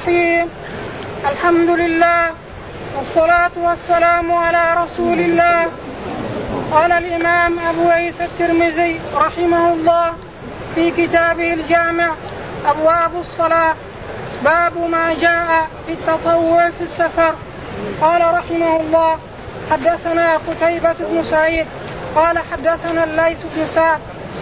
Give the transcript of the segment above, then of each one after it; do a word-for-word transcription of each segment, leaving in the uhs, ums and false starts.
الرحيم. الحمد لله والصلاة والسلام على رسول الله. قال الإمام أبو عيسى الترمذي رحمه الله في كتابه الجامع أبواب الصلاة باب ما جاء في التطوع في السفر. قال رحمه الله حدثنا قتيبة بن سعيد قال حدثنا الليث بن سعد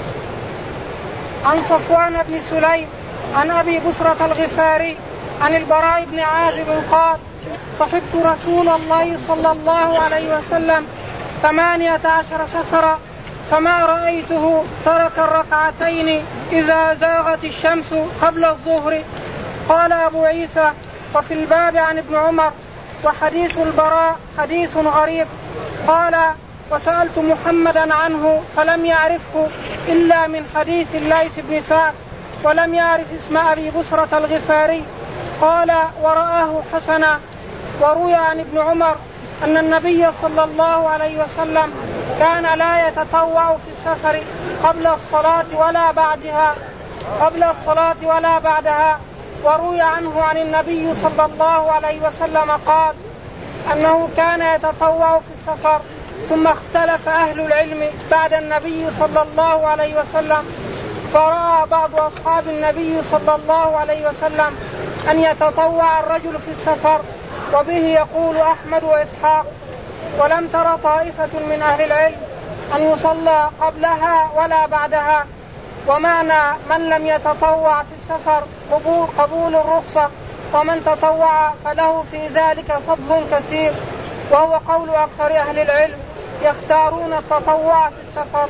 عن صفوان بن سليم عن أبي بسرة الغفاري عن البراء بن عازب قال صحبت رسول الله صلى الله عليه وسلم ثمانية عشر سفرا فما رأيته ترك الركعتين إذا زاغت الشمس قبل الظهر. قال أبو عيسى وفي الباب عن ابن عمر وحديث البراء حديث غريب. قال وسألت محمدا عنه فلم يعرفه إلا من حديث الليث بن سعد ولم يعرف اسم أبي بسرة الغفاري. قال ورآه حسنا. وروي عن ابن عمر أن النبي صلى الله عليه وسلم كان لا يتطوع في السفر قبل الصلاة ولا بعدها قبل الصلاة ولا بعدها. وروي عنه عن النبي صلى الله عليه وسلم قال أنه كان يتطوع في السفر. ثم اختلف أهل العلم بعد النبي صلى الله عليه وسلم فرأى بعض أصحاب النبي صلى الله عليه وسلم أن يتطوع الرجل في السفر وبه يقول أحمد وإسحاق. ولم تر طائفة من أهل العلم أن يصلى قبلها ولا بعدها. ومعنى من لم يتطوع في السفر قبول, قبول الرخصة ومن تطوع فله في ذلك فضل كثير وهو قول أكثر أهل العلم يختارون التطوع في السفر.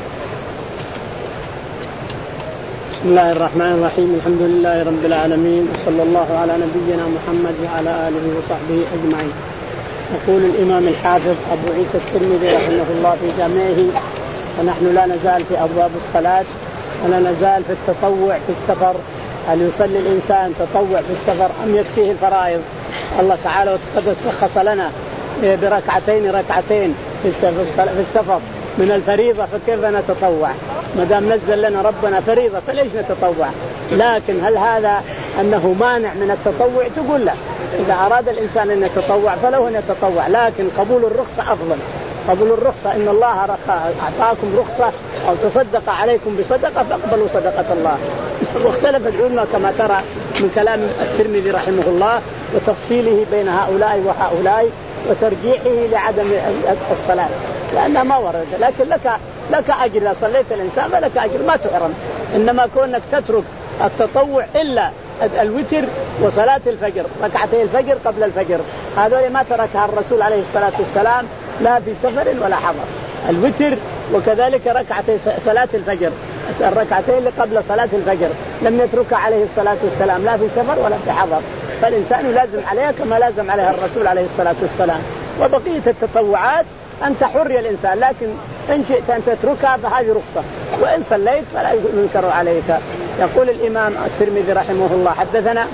بسم الله الرحمن الرحيم. الحمد لله رب العالمين وصلى الله على نبينا محمد وعلى آله وصحبه أجمعين. يقول الإمام الحافظ أبو عيسى الترمذي رحمه الله في جامعه ونحن لا نزال في أبواب الصلاة ولا نزال في التطوع في السفر. هل يصلي الإنسان تطوع في السفر أم يكفيه الفرائض؟ الله تعالى وتقدس رخص لنا بركعتين ركعتين في السفر من الفريضة، فكيف نتطوع؟ ما دام نزل لنا ربنا فريضة فليش نتطوع؟ لكن هل هذا أنه مانع من التطوع؟ تقول لا، إذا أراد الإنسان أن يتطوع فله أن يتطوع، لكن قبول الرخصة أفضل. قبول الرخصة إن الله أعطاكم رخصة أو تصدق عليكم بصدقة فاقبلوا صدقة الله. واختلف العلماء كما ترى من كلام الترمذي رحمه الله وتفصيله بين هؤلاء وهؤلاء وترجيحه لعدم الصلاة لأنها ما ورد. لكن لك لك أجر إذا صليت الإنسان فلك أجر ما تحرم. إنما كونك تترك التطوع إلا الوتر وصلاة الفجر ركعتي الفجر قبل الفجر هذول ما تركها الرسول عليه الصلاة والسلام لا في سفر ولا حضر. الوتر وكذلك ركعتي صلاة الفجر الركعتين اللي قبل صلاة الفجر لم يتركها عليه الصلاة والسلام لا في سفر ولا في حضر، فالإنسان لازم عليها كما لازم عليها الرسول عليه الصلاة والسلام. وبقية التطوعات أنت حر يا الإنسان، لكن إن شئت أن تتركها فهذه رخصة، وإن صليت فلا ينكر عليك. يقول الإمام الترمذي رحمه الله حدثنا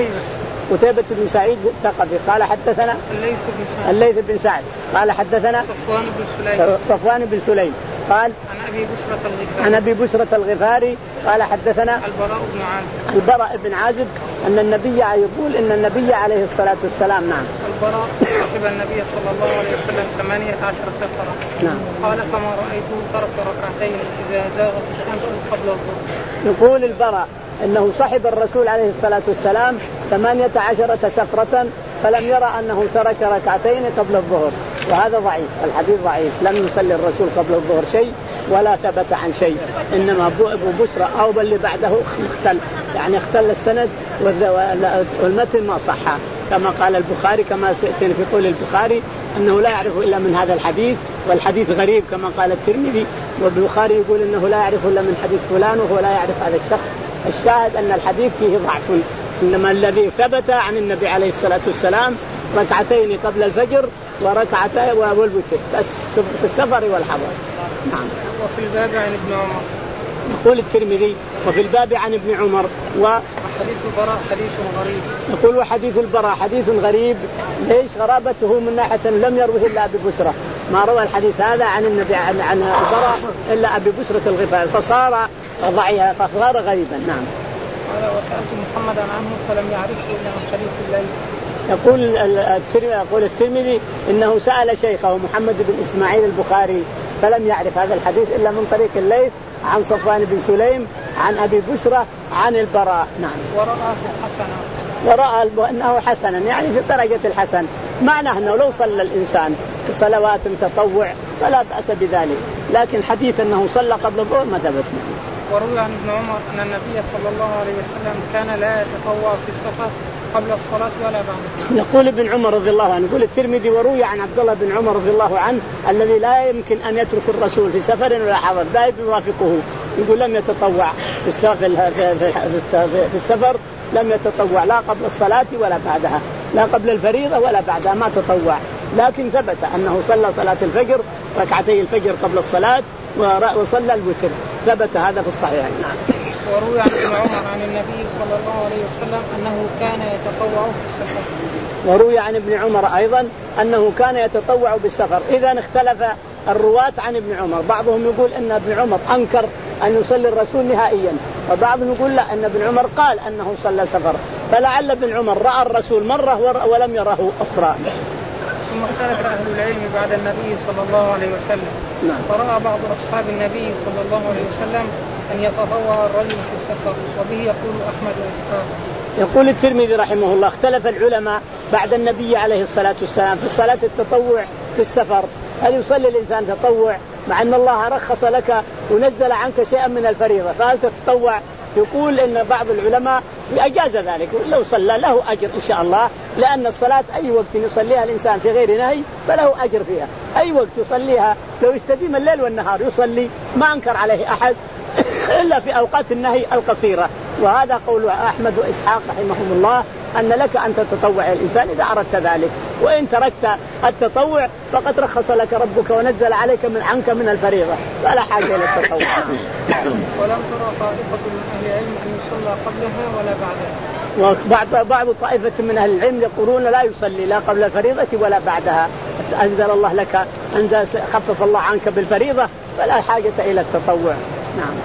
قتيبة بن سعيد الثقفي قال حدثنا الليث بن سعد قال حدثنا صفوان بن سليم صفوان بن سليم قال عن أبي بسرة الغفاري عن أبي بسرة الغفاري قال حدثنا البراء بن عازب البراء بن عازب أن النبي يقول إن النبي عليه الصلاة والسلام نعم البراء صحب النبي صلى الله عليه وسلم ثمانية عشر سفرا نعم. قال فما رأيته ترك ركعتين إذا زاغت الشمس قبل الظهر. يقول البراء أنه صحب الرسول عليه الصلاة والسلام ثمانية عشرة سفرة فلم يرى أنه ترك ركعتين قبل الظهر، وهذا ضعيف، الحديث ضعيف، لم يصلي الرسول قبل الظهر شيء ولا ثبت عن شيء. إنما أبو بسرة أو بل اللي بعده اختل، يعني اختل السند والمتن ما صح كما قال البخاري كما سيأتي في قول البخاري أنه لا يعرف إلا من هذا الحديث والحديث غريب كما قال الترمذي، والبخاري يقول أنه لا يعرف إلا من حديث فلان وهو لا يعرف هذا الشخص. الشاهد أن الحديث فيه ضعف، إنما الذي ثبت عن النبي عليه الصلاة والسلام ركعتين قبل الفجر وركعتين والوتر بس في السفر والحضر. نعم. وفي الباب عن ابن عمر يقول الترمذي وفي الباب عن ابن عمر وحديث البراء حديث غريب. يقول وحديث البراء حديث غريب. ليش غرابته؟ من ناحية لم يروه إلا أبي بسرة، ما روى الحديث هذا عن النبي عن, عن البراء إلا أبي بسرة الغفاري فصار ضعيفا فصار غريبا. نعم. قال وسألت محمدا عنه فلم يعرفه إلا من حديث الليل. يقول الترمذي يقول الترمذي إنه سأل شيخه محمد بن إسماعيل البخاري فلم يعرف هذا الحديث إلا من طريق الليث عن صفوان بن سليم عن أبي بشرة عن البراء. نعم. ورآه حسنا. ورأى أنه حسنا يعني في درجة الحسن، معناه أنه لو صلى الإنسان صلوات تطوع فلا بأس بذلك، لكن حديث أنه صلى قبل الظهر ما ثبت. وروي عن ابن عمر أن النبي صلى الله عليه وسلم كان لا يتطوع في السفر قبل الصلاة ولا بعدها. يقول ابن عمر رضي الله عنه، يقول الترمذي وروي عن عبد الله بن عمر رضي الله عنه الذي لا يمكن أن يترك الرسول في سفر ولا حضر دائما يرافقه، يقول لم يتطوع في في السفر، لم يتطوع لا قبل الصلاة ولا بعدها، لا قبل الفريضة ولا بعدها ما تطوع، لكن ثبت أنه صلى صلاة الفجر ركعتي الفجر قبل الصلاة وصلى الوتر، ثبت هذا في الصحيح. نعم. وروي عن ابن عمر عن النبي صلى الله عليه وسلم أنه كان يتطوع في السفر. وروي عن ابن عمر أيضا أنه كان يتطوع بالسفر. إذا اختلف الرواة عن ابن عمر، بعضهم يقول أن ابن عمر أنكر أن يصلي الرسول نهائيا، وبعضهم يقول لا أن ابن عمر قال أنه صلى سفر، فلعل ابن عمر رأى الرسول مرة ولم يره أخرى. ثم اختلف أهل العلم بعد النبي صلى الله عليه وسلم. نعم. فرأى بعض أصحاب النبي صلى الله عليه وسلم أن يتطوع الرجل في السفر، وبه يقول أحمد وإسحاق. يقول الترمذي رحمه الله اختلف العلماء بعد النبي عليه الصلاة والسلام في صلاة التطوع في السفر، هل يصلي الإنسان تطوع مع أن الله رخص لك ونزل عنك شيئا من الفريضة، فهل تتطوع؟ يقول إن بعض العلماء أجاز ذلك، لو صلى له أجر إن شاء الله، لأن الصلاة أي وقت يصليها الإنسان في غير نهي فله أجر فيها، أي وقت يصليها لو يستديم الليل والنهار يصلي ما أنكر عليه أحد إلا في أوقات النهي القصيرة. وهذا قول أحمد وإسحاق رحمهم الله أن لك أن تتطوع الإنسان إذا أردت ذلك، وإن تركت التطوع فقد رخص لك ربك ونزل عليك من عنك من الفريضة، فلا حاجة إلى التطوع. ولم ترى طائفة من أهل العلم أن يصلى قبلها ولا بعدها. وبعض بعض طائفة من أهل العلم يقولون لا يصلي لا قبل الفريضة ولا بعدها، أنزل الله لك أنزل خفف الله عنك بالفريضة فلا حاجة إلى التطوع. نعم.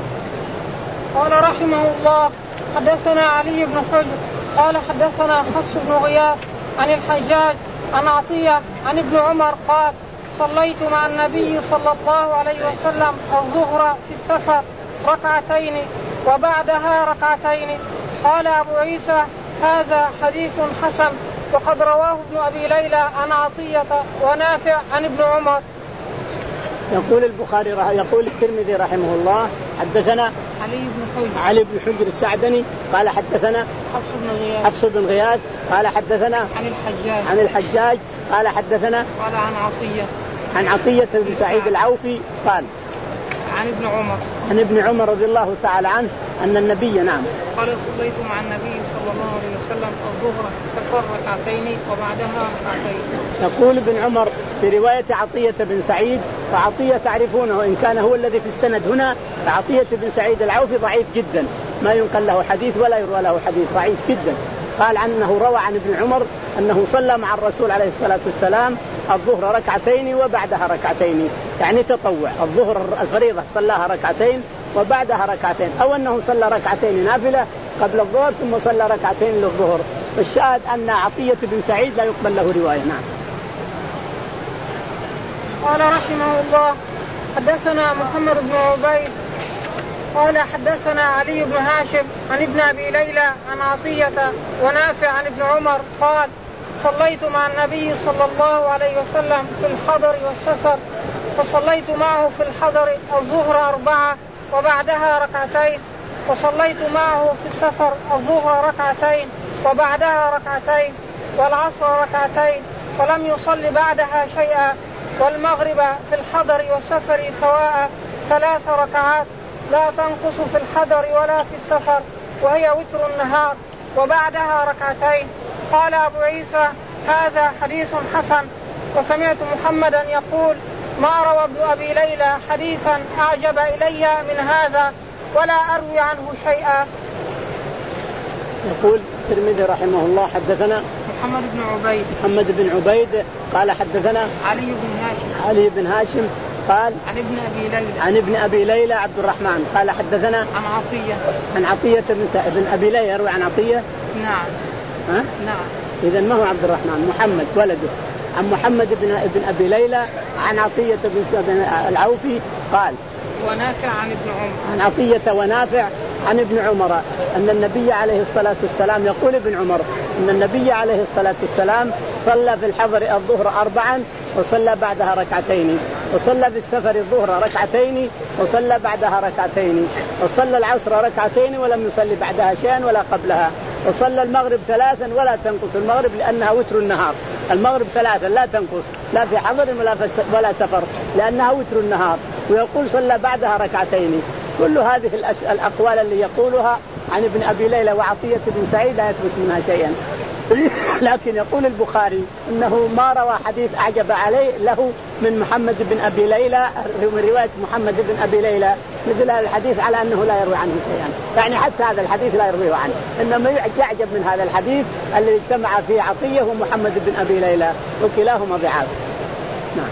قال رحمه الله حدثنا علي بن حجر قال حدثنا حفص بن غياث عن الحجاج عن عطية عن ابن عمر قال صليت مع النبي صلى الله عليه وسلم الظهر في السفر ركعتين وبعدها ركعتين. قال أبو عيسى هذا حديث حسن، وقد رواه ابن أبي ليلى عن عطية ونافع عن ابن عمر. يقول البخاري يقول الترمذي رحمه الله حدثنا علي بن حجر علي بن حجر السعدني قال حدثنا حفص بن غياث حفص بن غياث قال حدثنا عن الحجاج عن الحجاج قال حدثنا قال عن عطية عن عطية بن سعيد العوفي قال عن ابن عمر عن ابن عمر رضي الله تعالى عنه أن النبي نعم قال صليت مع النبي صلى الله عليه وسلم الظهر في السفر ركعتين وبعدها ركعتين. يقول ابن عمر في رواية عطية بن سعيد، فعطية تعرفونه إن كان هو الذي في السند هنا، فعطية بن سعيد العوفي ضعيف جدا ما ينقل له حديث ولا يروى له حديث، ضعيف جدا. قال عنه روى عن ابن عمر أنه صلى مع الرسول عليه الصلاة والسلام الظهر ركعتين وبعدها ركعتين، يعني تطوع، الظهر الفريضة صلاها ركعتين وبعدها ركعتين، أو أنه صلى ركعتين نافلة قبل الظهر ثم صلى ركعتين للظهر. والشاهد أن عطية بن سعيد لا يقبل له رواية. نعم. قال رحمه الله حدثنا محمد بن عبيد قال حدثنا علي بن هاشم عن ابن أبي ليلى عن عطية ونافع عن ابن عمر قال صليت مع النبي صلى الله عليه وسلم في الحضر والسفر، فصليت معه في الحضر الظهر أربعة وبعدها ركعتين، وصليت معه في السفر الظهر ركعتين وبعدها ركعتين، والعصر ركعتين، ولم يصل بعدها شيئا، والمغرب في الحضر والسفر سواء ثلاث ركعات لا تنقص في الحضر ولا في السفر، وهي وتر النهار، وبعدها ركعتين. قال أبو عيسى هذا حديث حسن. وسمعت محمدا يقول ما روى ابن أبي ليلى حديثا أعجب إلي من هذا ولا أروي عنه شيئا. يقول الترمذي رحمه الله حدثنا محمد بن عبيد محمد بن عبيد قال حدثنا علي بن هاشم علي بن هاشم قال عن ابن أبي ليلى عن ابن أبي ليلى عبد الرحمن قال حدثنا عن عطية عن عطية بن سعد بن أبي ليلى يروي عن عطية. نعم. ها؟ نعم. إذا ما هو عبد الرحمن، محمد ولده، عن محمد بن ابن أبي ليلى عن عطية بن العوفي قال ونافع عن ابن عمر عن عطية ونافع عن ابن عمر أن النبي عليه الصلاة والسلام يقول ابن عمر أن النبي عليه الصلاة والسلام صلى في الحضر الظهر أربعا وصلى بعدها ركعتين، وصلى في السفر الظهر ركعتين وصلى بعدها ركعتين، وصلى العصر ركعتين ولم يصلي بعدها شيئا ولا قبلها، وصلى المغرب ثلاثا ولا تنقص المغرب لأنها وتر النهار. المغرب ثلاثا لا تنقص لا في حضر ولا في ولا سفر لأنها وتر النهار. ويقول صلى بعدها ركعتين. كل هذه الأقوال اللي يقولها عن ابن أبي ليلى وعطية بن سعيد لا يثبت منها شيئا. لكن يقول البخاري إنه ما روى حديث أعجب عليه له من محمد بن أبي ليلى من رواية محمد بن أبي ليلى مثل هذا الحديث على أنه لا يروي عنه شيئا. يعني حتى هذا الحديث لا يرويه عنه، إنما يعجب من هذا الحديث الذي اجتمع فيه عطية ومحمد بن أبي ليلى وكلاهما ضعاف. نعم.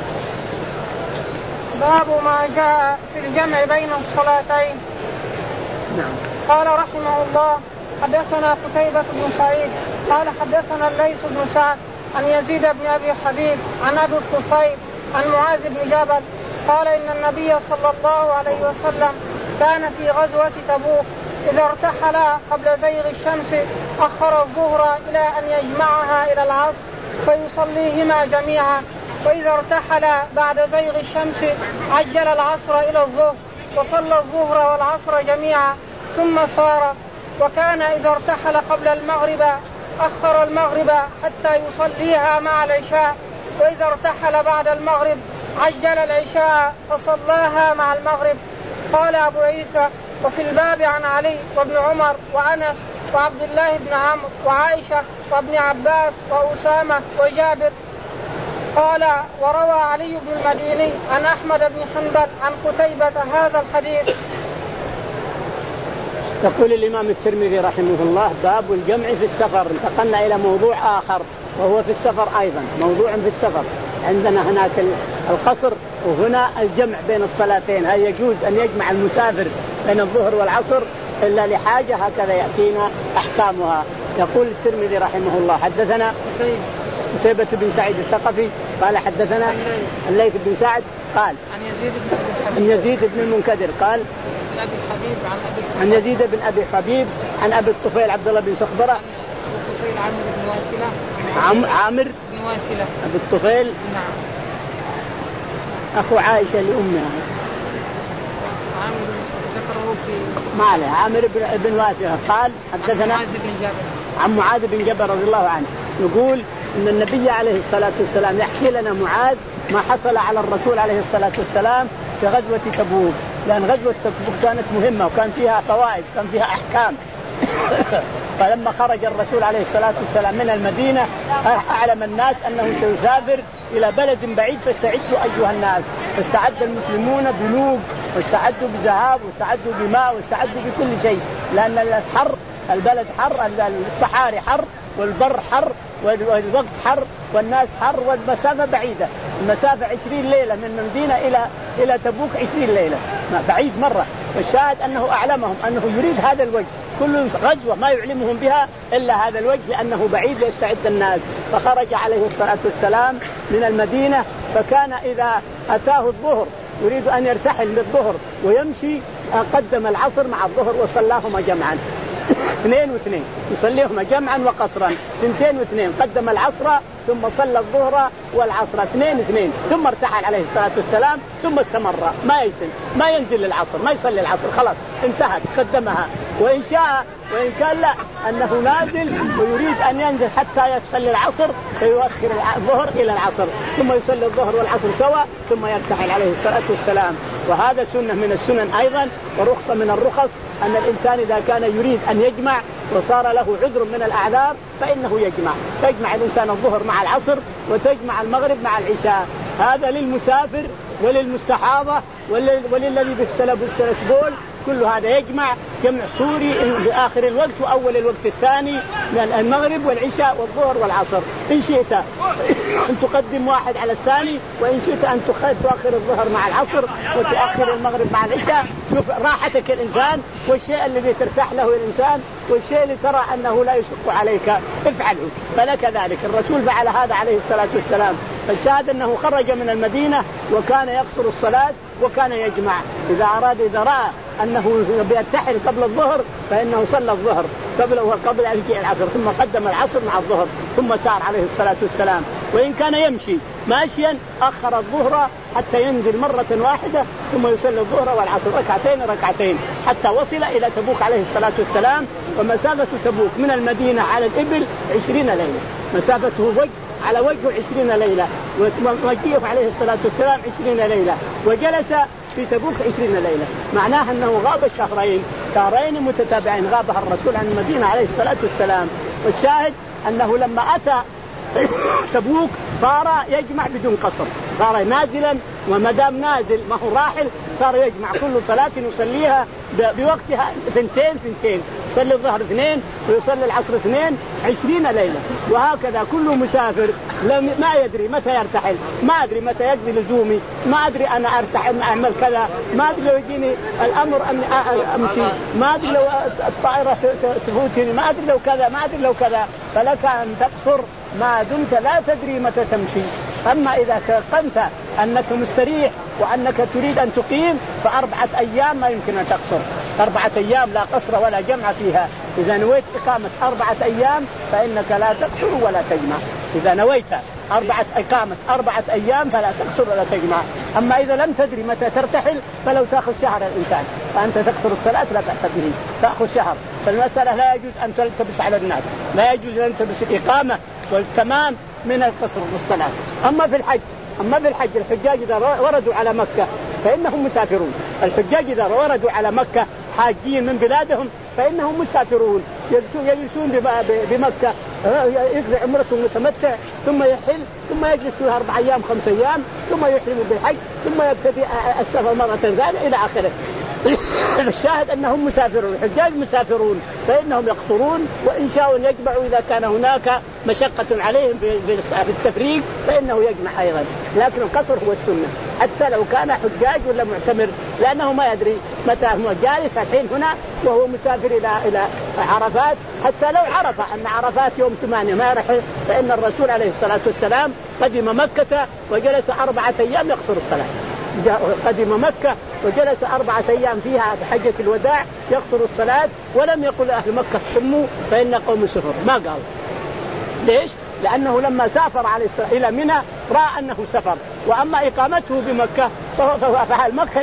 باب ما جاء في الجمع بين الصلاتين. نعم. قال رحمه الله حدثنا قتيبة بن سعيد قال حدثنا الليث بن سعد عن يزيد بن أبي حبيب عن أبي الطفيل عن معاذ بن جبل قال إن النبي صلى الله عليه وسلم كان في غزوة تبوك إذا ارتحل قبل زيغ الشمس أخر الظهر إلى أن يجمعها إلى العصر فيصليهما جميعا، وإذا ارتحل بعد زيغ الشمس عجل العصر إلى الظهر وصلى الظهر والعصر جميعا ثم صار. وكان إذا ارتحل قبل المغرب أخر المغرب حتى يصليها مع العشاء، وإذا ارتحل بعد المغرب عجل العشاء فصلاها مع المغرب. قال أبو عيسى وفي الباب عن علي وابن عمر وأنس وعبد الله بن عمرو وعائشة وابن عباس وأسامة وجابر. قال وروى علي بن المديني عن أحمد بن حنبل عن قتيبة هذا الحديث. يقول الإمام الترمذي رحمه الله باب الجمع في السفر. انتقلنا إلى موضوع آخر وهو في السفر أيضا، موضوع في السفر. عندنا هناك القصر وهنا الجمع بين الصلاتين. هل يجوز أن يجمع المسافر بين الظهر والعصر إلا لحاجة؟ هكذا يأتينا أحكامها. يقول الترمذي رحمه الله حدثنا قتيبة بن سعيد الثقفي قال حدثنا الليث بن سعد قال عن يزيد بن المنكدر قال أبي الحبيب عن أبي عن يزيد بن أبي حبيب عن أبي الطفيل عبد الله بن سخبرة عن الطفيل عامر بن واسلة عم عامر بن واسلة أبي الطفيل. نعم. أخو عائشة لأمها. عامر ذكره في ما عليه عامر بن بن واسلة قال حدثنا عن معاذ بن جبل رضي الله عنه يقول إن النبي عليه الصلاة والسلام يحكي لنا معاذ ما حصل على الرسول عليه الصلاة والسلام في غزوة تبوك، لأن غزوة تبوك كانت مهمة وكان فيها فوائد كان فيها أحكام. فلما خرج الرسول عليه الصلاة والسلام من المدينة أعلم الناس أنه سيسافر إلى بلد بعيد فاستعدوا أيها الناس. فاستعد المسلمون بنوب واستعدوا بذهاب واستعدوا بماء واستعدوا بكل شيء، لأن الحر البلد حر، الصحاري حر والبر حر والوقت حر والناس حر والمسافة بعيدة. المسافة عشرين ليلة من المدينة إلى إلى تبوك عشرين ليلة بعيد مرة. والشاهد أنه أعلمهم أنه يريد هذا الوجه، كل غزوة ما يعلمهم بها إلا هذا الوجه لأنه بعيد ليستعد الناس. فخرج عليه الصلاة والسلام من المدينة فكان إذا أتاه الظهر يريد أن يرتحل للظهر ويمشي قدم العصر مع الظهر وصلاهما جمعا اثنين واثنين، يصليهما جمعا وقصرا اثنتين واثنين. قدم العصر ثم صلى الظهر والعصر اثنين اثنين ثم ارتحل عليه الصلاة والسلام ثم استمر ما يسل ما ينزل للعصر ما يصلي العصر خلاص انتهت قدمها. وإن شاء وإن كان لا أنه نازل ويريد أن ينزل حتى يصلي العصر فيؤخر الظهر إلى العصر ثم يصلي الظهر والعصر سوا ثم يرتحل عليه الصلاة والسلام. وهذا سنة من السنن أيضا ورخصة من الرخص أن الإنسان إذا كان يريد أن يجمع وصار له عذر من الأعذار فإنه يجمع. تجمع الإنسان الظهر مع العصر وتجمع المغرب مع العشاء. هذا للمسافر وللمستحاضة وللذي بالسلسبول كل هذا يجمع جمع سوري بآخر الوقت وأول الوقت الثاني من المغرب والعشاء والظهر والعصر. إن شئت أن تقدم واحد على الثاني، وإن شئت أن تؤخر الظهر مع العصر وتؤخر المغرب مع العشاء. شوف راحتك الإنسان والشيء الذي ترتاح له الإنسان والشيء اللي ترى أنه لا يشق عليك افعله، فلك ذلك. الرسول فعل هذا عليه الصلاة والسلام. فالشاهد أنه خرج من المدينة وكان يقصر الصلاة وكان يجمع. إذا أراد إذا رأى أنه بيرتحل قبل الظهر فإنه صلى الظهر قبل قبل أن يجيء العصر، ثم قدم العصر مع الظهر ثم سار عليه الصلاة والسلام. وإن كان يمشي ماشيا أخر الظهر حتى ينزل مرة واحدة ثم يصلي الظهر والعصر ركعتين ركعتين حتى وصل إلى تبوك عليه الصلاة والسلام. ومسافة تبوك من المدينة على الإبل عشرين ليلة، مسافته وجه على وجه عشرين ليلة، ومجيء عليه الصلاة والسلام عشرين ليلة، وجلس في تبوك عشرين ليلة. معناها أنه غاب شهرين شهرين متتابعين غابها الرسول عن المدينة عليه الصلاة والسلام. والشاهد أنه لما أتى تبوك صار يجمع بدون قصر، صار نازلا، ومدام نازل ما هو راحل صار يجمع كل صلاة يصليها بوقتها ثنتين ثنتين، يصلي الظهر اثنين ويصلي العصر اثنين عشرين ليلة. وهكذا كل مسافر ما يدري متى يرتحل، ما أدري متى يقضي لزومي، ما أدري أنا أرتحل أعمل كذا، ما أدري لو يجيني الأمر أن أمشي، ما أدري لو الطائرة تفوتني، ما أدري لو كذا، ما أدري لو كذا. فلك أن تقصر ما دمت لا تدري متى تمشي. أما إذا تيقنت أنك مستريح وأنك تريد أن تقيم فأربعة أيام ما يمكن أن تقصر، أربعة أيام لا قصر ولا جمع فيها. إذا نويت إقامة أربعة أيام فإنك لا تقصر ولا تجمع. إذا نويت أربعة إقامة أربعة أيام فلا تقصر ولا تجمع. أما إذا لم تدري متى ترتحل فلو تأخذ شهر الإنسان فأنت تقصر الصلاة لا بأس به، تأخذ شهر. فالمسألة لا يجوز أن تلتبس على الناس، لا يجوز أن تلتبس الإقامة والتمام من القصر والصلاة. أما في الحج أما في الحج الحجاج إذا وردوا على مكة فإنهم مسافرون. الحجاج إذا وردوا على مكة حاجين من بلادهم فإنهم مسافرون، يجلسون بمكة يقضي عمرته متمتع ثم يحل ثم يجلس فيها أربع أيام خمس أيام ثم يحرم بالحج ثم يبتدي السفر مرة ثانية إلى آخره. الشاهد أنهم مسافرون، الحجاج مسافرون فإنهم يقصرون، وإن شاءوا يجمعوا إذا كان هناك مشقة عليهم في التفريق فإنه يجمع أيضا. لكن القصر هو السنة حتى لو كان حجاج ولا معتمر، لأنه ما يدري متى هو جالس الحين هنا وهو مسافر إلى إلى عرفات. حتى لو عرف أن عرفات يوم ثمانية ما رح، فإن الرسول عليه الصلاة والسلام قدم مكة وجلس أربعة أيام يقصر الصلاة. قدم مكة وجلس أربعة أيام فيها في حجة الوداع يقصر الصلاة، ولم يقل أهل مكة صموا فإن قوم سفر، ما قال. ليش؟ لأنه لما سافر عليه إلى منى رأى أنه سفر. وأما إقامته بمكة فأهل مكة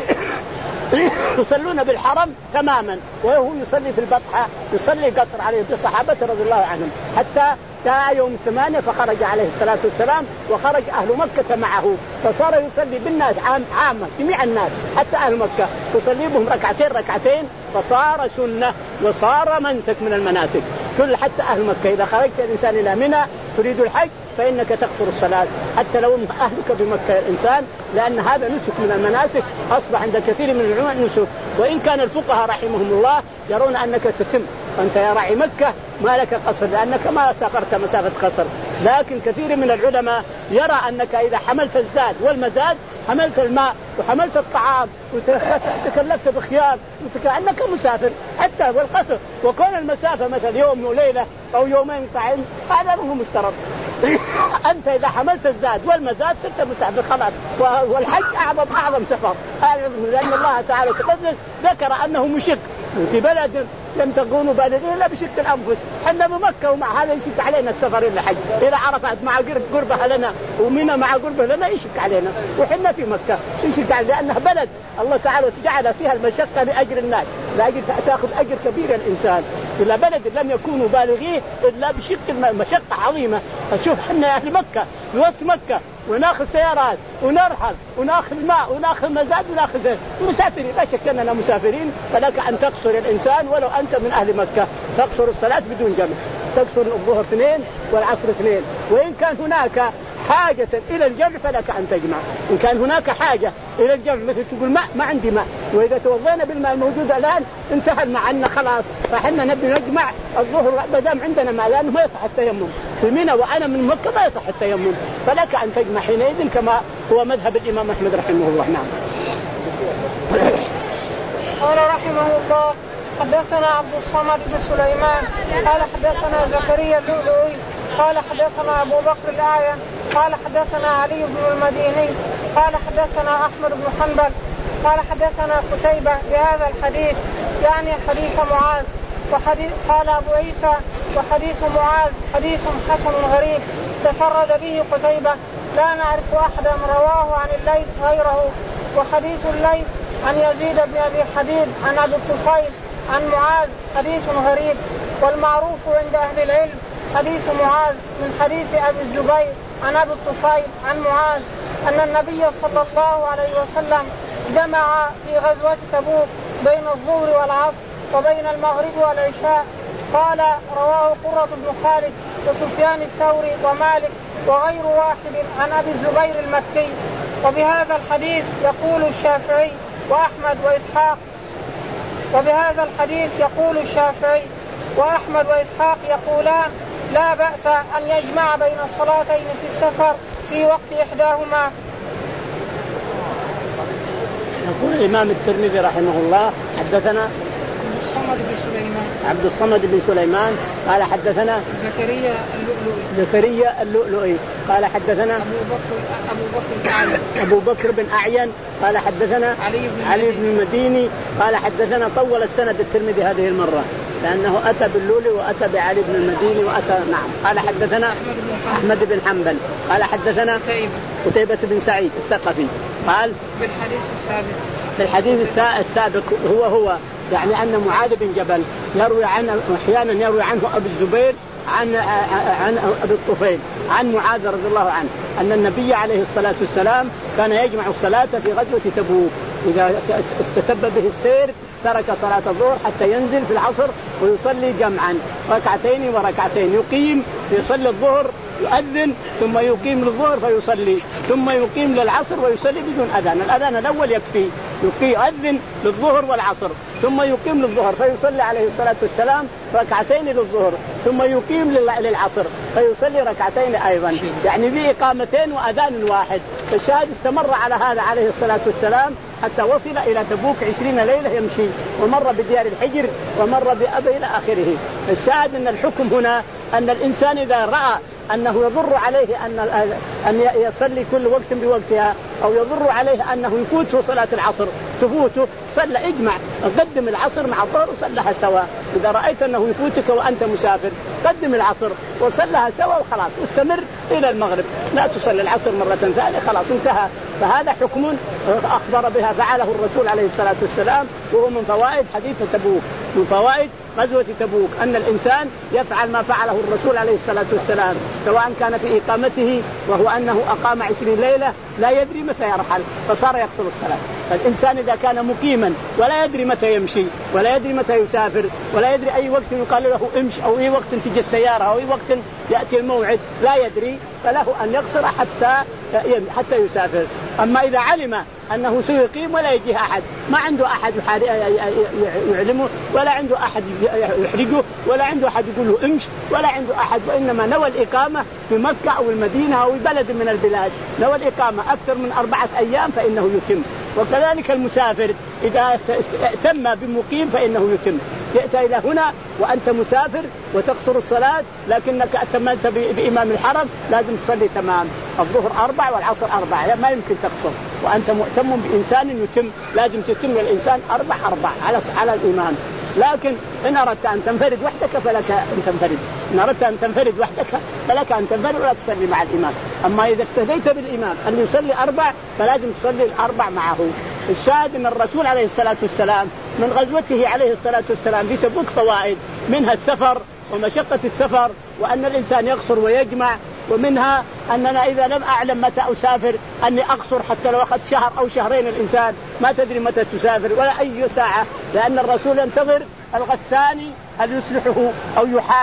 يصلون بالحرم تماما وهو يصلي في البطحة، يصلي قصر عليه بالصحابة رضي الله عنهم. حتى جاء يوم ثمانية فخرج عليه الصلاة والسلام وخرج أهل مكة معه فصار يصلي بالناس عام عامة جميع الناس حتى أهل مكة يصلي بهم ركعتين ركعتين، فصار سنة وصار منسك من المناسك كل. حتى أهل مكة إذا خرجت الإنسان إلى منى تريد الحج فإنك تقصر الصلاة حتى لو أهلك بمكة الإنسان، لأن هذا نسك من المناسك أصبح عند كثير من العلماء نسك. وإن كان الفقهاء رحمهم الله يرون أنك تتم، فأنت يا راعي مكة ما لك قصر لأنك ما سافرت مسافة قصر. لكن كثير من العلماء يرى أنك إذا حملت الزاد والمزاد، حملت الماء وحملت الطعام وتكلفت بخيار وكأنك مسافر حتى والقصر. وكون المسافة مثل يوم وليلة أو يومين طعين هذا هو مشترط. أنت إذا حملت الزاد والمزاد صرت مسافر خلاص. والحج أعظم أعظم سفر، لأن الله تعالى تقدس ذكر أنه مشق في بلد لم تكونوا بالغين إلا بشق الأنفس. حنا بمكة ومع هذا يشق علينا السفر إلى الحج، إلى عرفات مع قربها لنا ومنى مع قربها لنا يشق علينا، وحنا في مكة يشق علينا لأنها بلد الله تعالى جعل فيها المشقة لأجر الناس، لأجل تأخذ أجر كبير الإنسان. إلى بلد لم يكونوا بالغين إلا بشق المشقة عظيمة. فشوف حنا أهل مكة في وسط مكة وناخذ سيارات ونرحل وناخذ ماء وناخذ مزاد وناخذ مسافرين، لا شك أننا مسافرين. فلك أن تقصر الإنسان ولو أنت من أهل مكة، تقصر الصلاة بدون جمع، تقصر الظهر اثنين والعصر اثنين. وإن كان هناك حاجة إلى الجمع فلك أن تجمع. إن كان هناك حاجة إلى الجمع مثل تقول ماء ما عندي ماء وإذا توضينا بالماء الموجود الآن انتهى الماء عنا خلاص، فحنا نبي نجمع الظهر ما دام عندنا ماء، لأنه ما يصح التيمم في منى وأنا من مكة ما يصح التيمم، فلك أن تجمع حينئذ كما هو مذهب الإمام أحمد رحمه الله. نعم. قال رحمه الله حدثنا عبد الصمد بن سليمان قال حدثنا زكريا اللؤلؤي قال حدثنا أبو بكر الأعين قال حدثنا علي بن المديني قال حدثنا أحمد بن حنبل قال حدثنا قتيبة بهذا الحديث يعني حديث معاذ. وحديث قال أبو عيسى وحديث معاذ حديث حسن غريب تفرد به قتيبة لا نعرف أحدا رواه عن الليث غيره. وحديث الليث عن يزيد بن أبي حبيب عن أبي الطفيل عن معاذ حديث غريب. والمعروف عند أهل العلم حديث معاذ من حديث أبي الزبير عن أبي الطفيل عن معاذ أن النبي صلى الله عليه وسلم جمع في غزوة تبوك بين الظهر والعصر وبين المغرب والعشاء. قال رواه قرة بن خالد وسفيان الثوري ومالك وغير واحد عن أبي الزبير المكي. وبهذا الحديث يقول الشافعي وأحمد وإسحاق وبهذا الحديث يقول الشافعي وأحمد وإسحاق يقولان لا بأس أن يجمع بين الصلاتين في السفر في وقت إحداهما. يقول الإمام الترمذي رحمه الله حدثنا الصمد بن سليمان عبد الصمد بن سليمان قال حدثنا زكريا اللؤلؤي زكريا اللؤلؤي قال حدثنا أبو بكر أبو بكر الأعين أبو بكر بن أعين قال حدثنا علي بن, علي بن المديني قال حدثنا. طول السند الترمذي هذه المرة لأنه أتى باللولي وأتى بعلي بن المديني وأتى نعم. قال حدثنا أحمد بن حنبل قال حدثنا قتيبة بن سعيد الثقفي قال بالحديث السابق في الحديث السابق هو هو يعني أن معاذ بن جبل يروي عنه أحيانا يروي عنه أبو الزبير عن عن أبي الطفيل عن معاذ رضي الله عنه أن النبي عليه الصلاة والسلام كان يجمع الصلاة في غزوة تبوك إذا استتب به السير ترك صلاة الظهر حتى ينزل في العصر ويصلي جمعا ركعتين وركعتين يقيم يصلي الظهر يؤذن ثم يقيم للظهر فيصلي ثم يقيم للعصر ويصلي بدون أذان. الأذان الأول يكفي يؤذن للظهر والعصر ثم يقيم للظهر فيصلي عليه الصلاة والسلام ركعتين للظهر ثم يقيم للعصر فيصلي ركعتين أيضا يعني بإقامتين وأذان واحد. فالشاهد استمر على هذا عليه الصلاة والسلام حتى وصل إلى تبوك عشرين ليلة يمشي ومر بديار الحجر ومر بأبي إلى آخره. الشاهد أن الحكم هنا أن الإنسان إذا رأى أنه يضر عليه أن أن يصلي كل وقت بوقتها أو يضر عليه أنه يفوته صلاة العصر تفوته صلى اجمع قدم العصر مع الظهر وصلها سوا. إذا رأيت أنه يفوتك وأنت مسافر قدم العصر وصلها سوا وخلاص واستمر إلى المغرب لا تصلي العصر مرة ثانية خلاص انتهى. فهذا حكم أخبر بها فعله الرسول عليه الصلاة والسلام وهو من فوائد حديث تبوك من فوائد غزوة تبوك أن الإنسان يفعل ما فعله الرسول عليه الصلاة والسلام سواء كان في إقامته وهو أنه أقام عشرين ليلة لا يدري متى يرحل فصار يقصر الصلاة. فالإنسان إذا كان مقيما ولا يدري متى يمشي ولا يدري متى يسافر ولا يدري أي وقت يقال له امش أو أي وقت تجي السيارة أو أي وقت يأتي الموعد لا يدري فله أن يقصر حتى حتى يسافر. أما إذا علم أنه سيقيم ولا يجيه أحد ما عنده أحد يعلمه ولا عنده أحد يحرجه ولا عنده أحد يقول له امش ولا عنده أحد وإنما نوى الإقامة في مكة أو المدينة أو بلد من البلاد نوى الإقامة أكثر من أربعة أيام فإنه يتم. وكذلك المسافر إذا تم بمقيم فإنه يتم. يأتي إلى هنا وأنت مسافر وتقصر الصلاة لكنك أتممت بإمام الحرم لازم تصلي تمام الظهر أربع والعصر أربع ما يمكن تقصر وأنت مؤتم بإنسان يتم لازم تتم الإنسان أربع أربع على على الإمام. لكن إن أردت أن تنفرد وحدك فلك أن تنفرد إن أردت أن تنفرد وحدك فلك أن تنفرد ولا تصلي مع الإمام. أما إذا اقتديت بالإمام أن يصلي أربع فلازم تصلي الأربع معه. الشاهد أن الرسول عليه الصلاة والسلام من غزوته عليه الصلاة والسلام في تبوك فوائد منها السفر ومشقة السفر وأن الإنسان يقصر ويجمع ومنها أننا إذا لم أعلم متى أسافر أني أقصر حتى لو أخذت شهر أو شهرين الإنسان ما تدري متى تسافر ولا أي ساعة لأن الرسول ينتظر الغساني هل يصلحه أو يحارب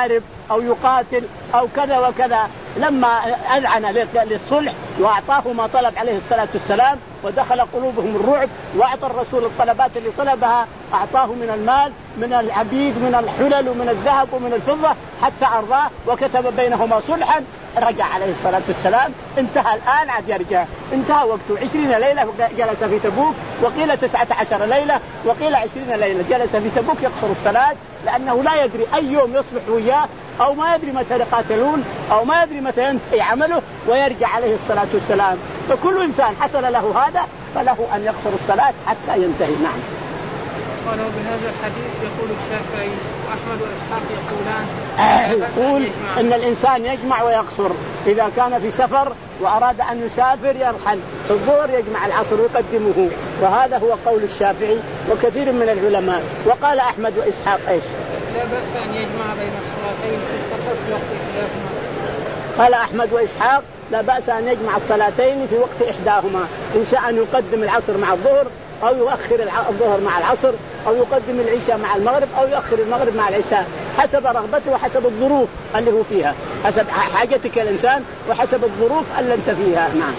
أو يقاتل أو كذا وكذا. لما أذعن للصلح وأعطاه ما طلب عليه الصلاة والسلام ودخل قلوبهم الرعب، وأعطى الرسول الطلبات اللي طلبها، أعطاه من المال من العبيد من الحلل ومن الذهب ومن الفضة حتى أرضاه وكتب بينهما صلحا. رجع عليه الصلاة والسلام، انتهى الآن عاد يرجع، انتهى وقته. عشرين ليلة جلس في تبوك، وقيل تسعة عشر ليلة، وقيل عشرين ليلة جلس في تبوك يقصر الصلاة، لأنه لا يدري أي يوم يصبح وياه، أو ما يدري متى يقاتلون، أو ما يدري متى ينتهي عمله ويرجع عليه الصلاة والسلام. فكل إنسان حصل له هذا فله أن يقصر الصلاة حتى ينتهي. نعم. قالوا بهذا الحديث يقول الشافعي وأحمد وإسحاق يقولان يقول إن الإنسان يجمع ويقصر إذا كان في سفر وأراد أن يسافر يرحل في الظهر يجمع العصر ويقدمه، وهذا هو قول الشافعي وكثير من العلماء. وقال أحمد وإسحاق إيش؟ لا بأس أن يجمع بين الصلاتين في السفر في وقت إحداهما. قال أحمد وإسحاق لا بأس أن يجمع الصلاتين في وقت إحداهما، إن شاء أن يقدم العصر مع الظهر أو يؤخر الظهر مع العصر، أو يقدم العشاء مع المغرب، أو يؤخر المغرب مع العشاء، حسب رغبته وحسب الظروف اللي هو فيها، حسب حاجتك الإنسان وحسب الظروف اللي أنت فيها. نعم.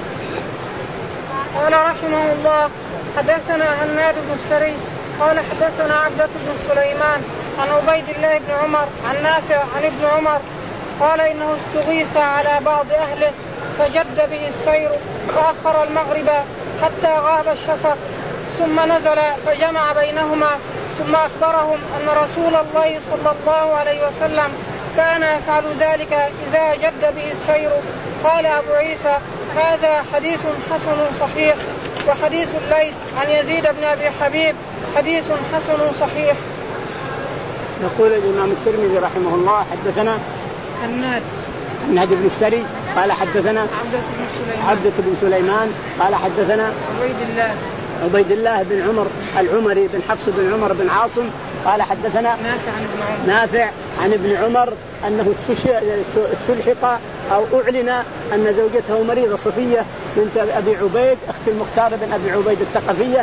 قال رحمه الله حدثنا هناد بن السري قال حدثنا عبدة بن سليمان عن عبيد الله بن عمر عن نافع عن ابن عمر قال إنه استغيث على بعض أهله فجد به السير فأخر المغرب حتى غاب الشفق، ثم نزل فجمع بينهما، ثم أخبرهم أن رسول الله صلى الله عليه وسلم كان يفعل ذلك إذا جد به السير. قال أبو عيسى هذا حديث حسن صحيح. وحديث الليث عن يزيد بن أبي حبيب حديث حسن صحيح. يقول الإمام الترمذي رحمه الله حدثنا هناد هناد بن السري قال حدثنا عبدة بن سليمان, عبدة بن سليمان قال حدثنا عبيد الله عبيد الله بن عمر العمري بن حفص بن عمر بن عاصم قال حدثنا نافع عن ابن عمر, نافع عن ابن عمر أنه استلحق أو أعلن أن زوجته مريضة صفية بنت أبي عبيد أخت المختار بن أبي عبيد الثقفية،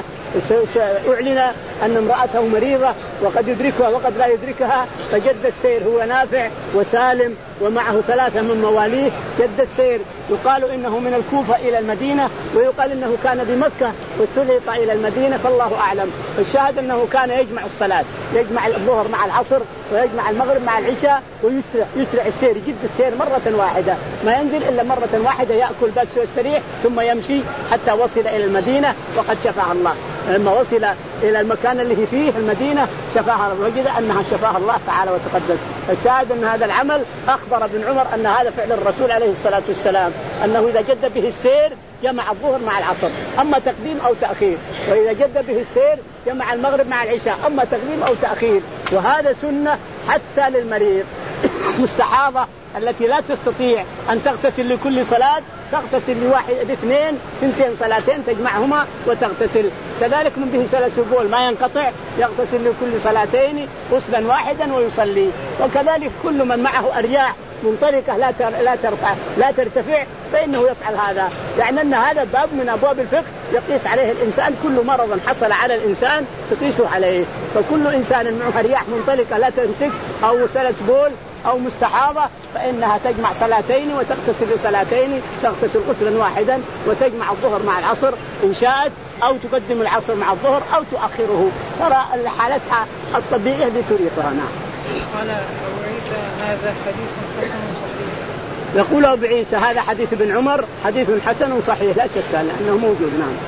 أعلن أن امرأته مريضة وقد يدركها وقد لا يدركها، فجد السير هو نافع وسالم ومعه ثلاثة من مواليه. جد السير يقال إنه من الكوفة إلى المدينة، ويقال إنه كان بمكة واستلحق إلى المدينة، فالله أعلم. الشاهد أنه كان يجمع الصلاة، يجمع الظهر مع العصر ويجمع المغرب مع العشاء، ويسرع يسرع السير، يجد السير مرة واحدة، ما ينزل إلا مرة واحدة، يأكل بس ويستريح ثم يمشي حتى وصل إلى المدينة وقد شفاها الله. لما وصل إلى المكان اللي هي فيه المدينة شفاها، وجد أنها شفاها الله تعالى وتقدس. الشاهد أن هذا العمل أخبر ابن عمر أن هذا فعل الرسول عليه الصلاة والسلام، أنه إذا جد به السير جمع الظهر مع العصر، أما تقديم أو تأخير، وإذا جد به السير جمع المغرب مع العشاء، أما تقديم أو تأخير. وهذا سنة حتى للمريض مستحاضة التي لا تستطيع أن تغتسل لكل صلاة، تغتسل لواحد اثنين ثنتين صلاتين تجمعهما وتغتسل. كذلك من به سلس البول ما ينقطع يغتسل لكل صلاتين غسلا واحدا ويصلي. وكذلك كل من معه أرياح منطلقة لا لا ترفع لا ترتفع فإنه يفعل هذا، يعني أن هذا باب من أبواب الفقه يقيس عليه الإنسان، كل مرض حصل على الإنسان تقيسه عليه. فكل إنسان معه أرياح منطلقة لا تمسك أو سلس بول أو مستحاضة فإنها تجمع صلاتين وتغتسل لصلاتين، تغتسل غسلا واحدا وتجمع الظهر مع العصر إن شاءت، أو تقدم العصر مع الظهر أو تؤخره، ترى حالتها الطبيعية بطريقها. نعم. قال أبو عيسى هذا حديث حسن صحيح. يقول أبو عيسى هذا حديث ابن عمر حديث حسن صحيح لا شك أنه موجود. نعم.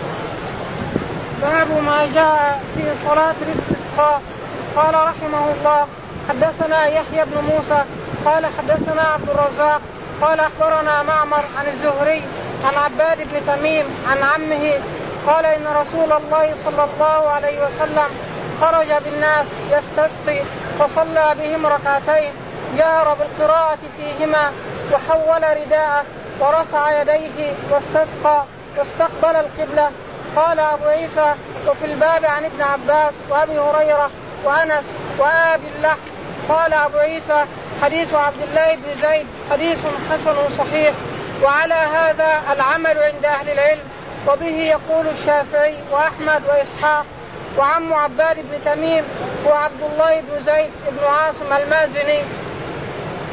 باب ما جاء في صلاة الاستسقاء. قال رحمه الله حدثنا يحيى بن موسى قال حدثنا عبد الرزاق قال أخبرنا معمر عن الزهري عن عباد بن تميم عن عمه قال إن رسول الله صلى الله عليه وسلم خرج بالناس يستسقي فصلى بهم ركعتين، جهر بالقراءة فيهما وحول رداءه ورفع يديه واستسقى واستقبل القبلة. قال أبو عيسى وفي الباب عن ابن عباس وأبي هريرة وأنس وآب اللحم. قال أبو عيسى حديث عبد الله بن زيد حديث حسن صحيح. وعلى هذا العمل عند أهل العلم، وبه يقول الشافعي وأحمد وإسحاق. وعم عباد بن تميم هو عبد الله بن زيد بن عاصم المازني.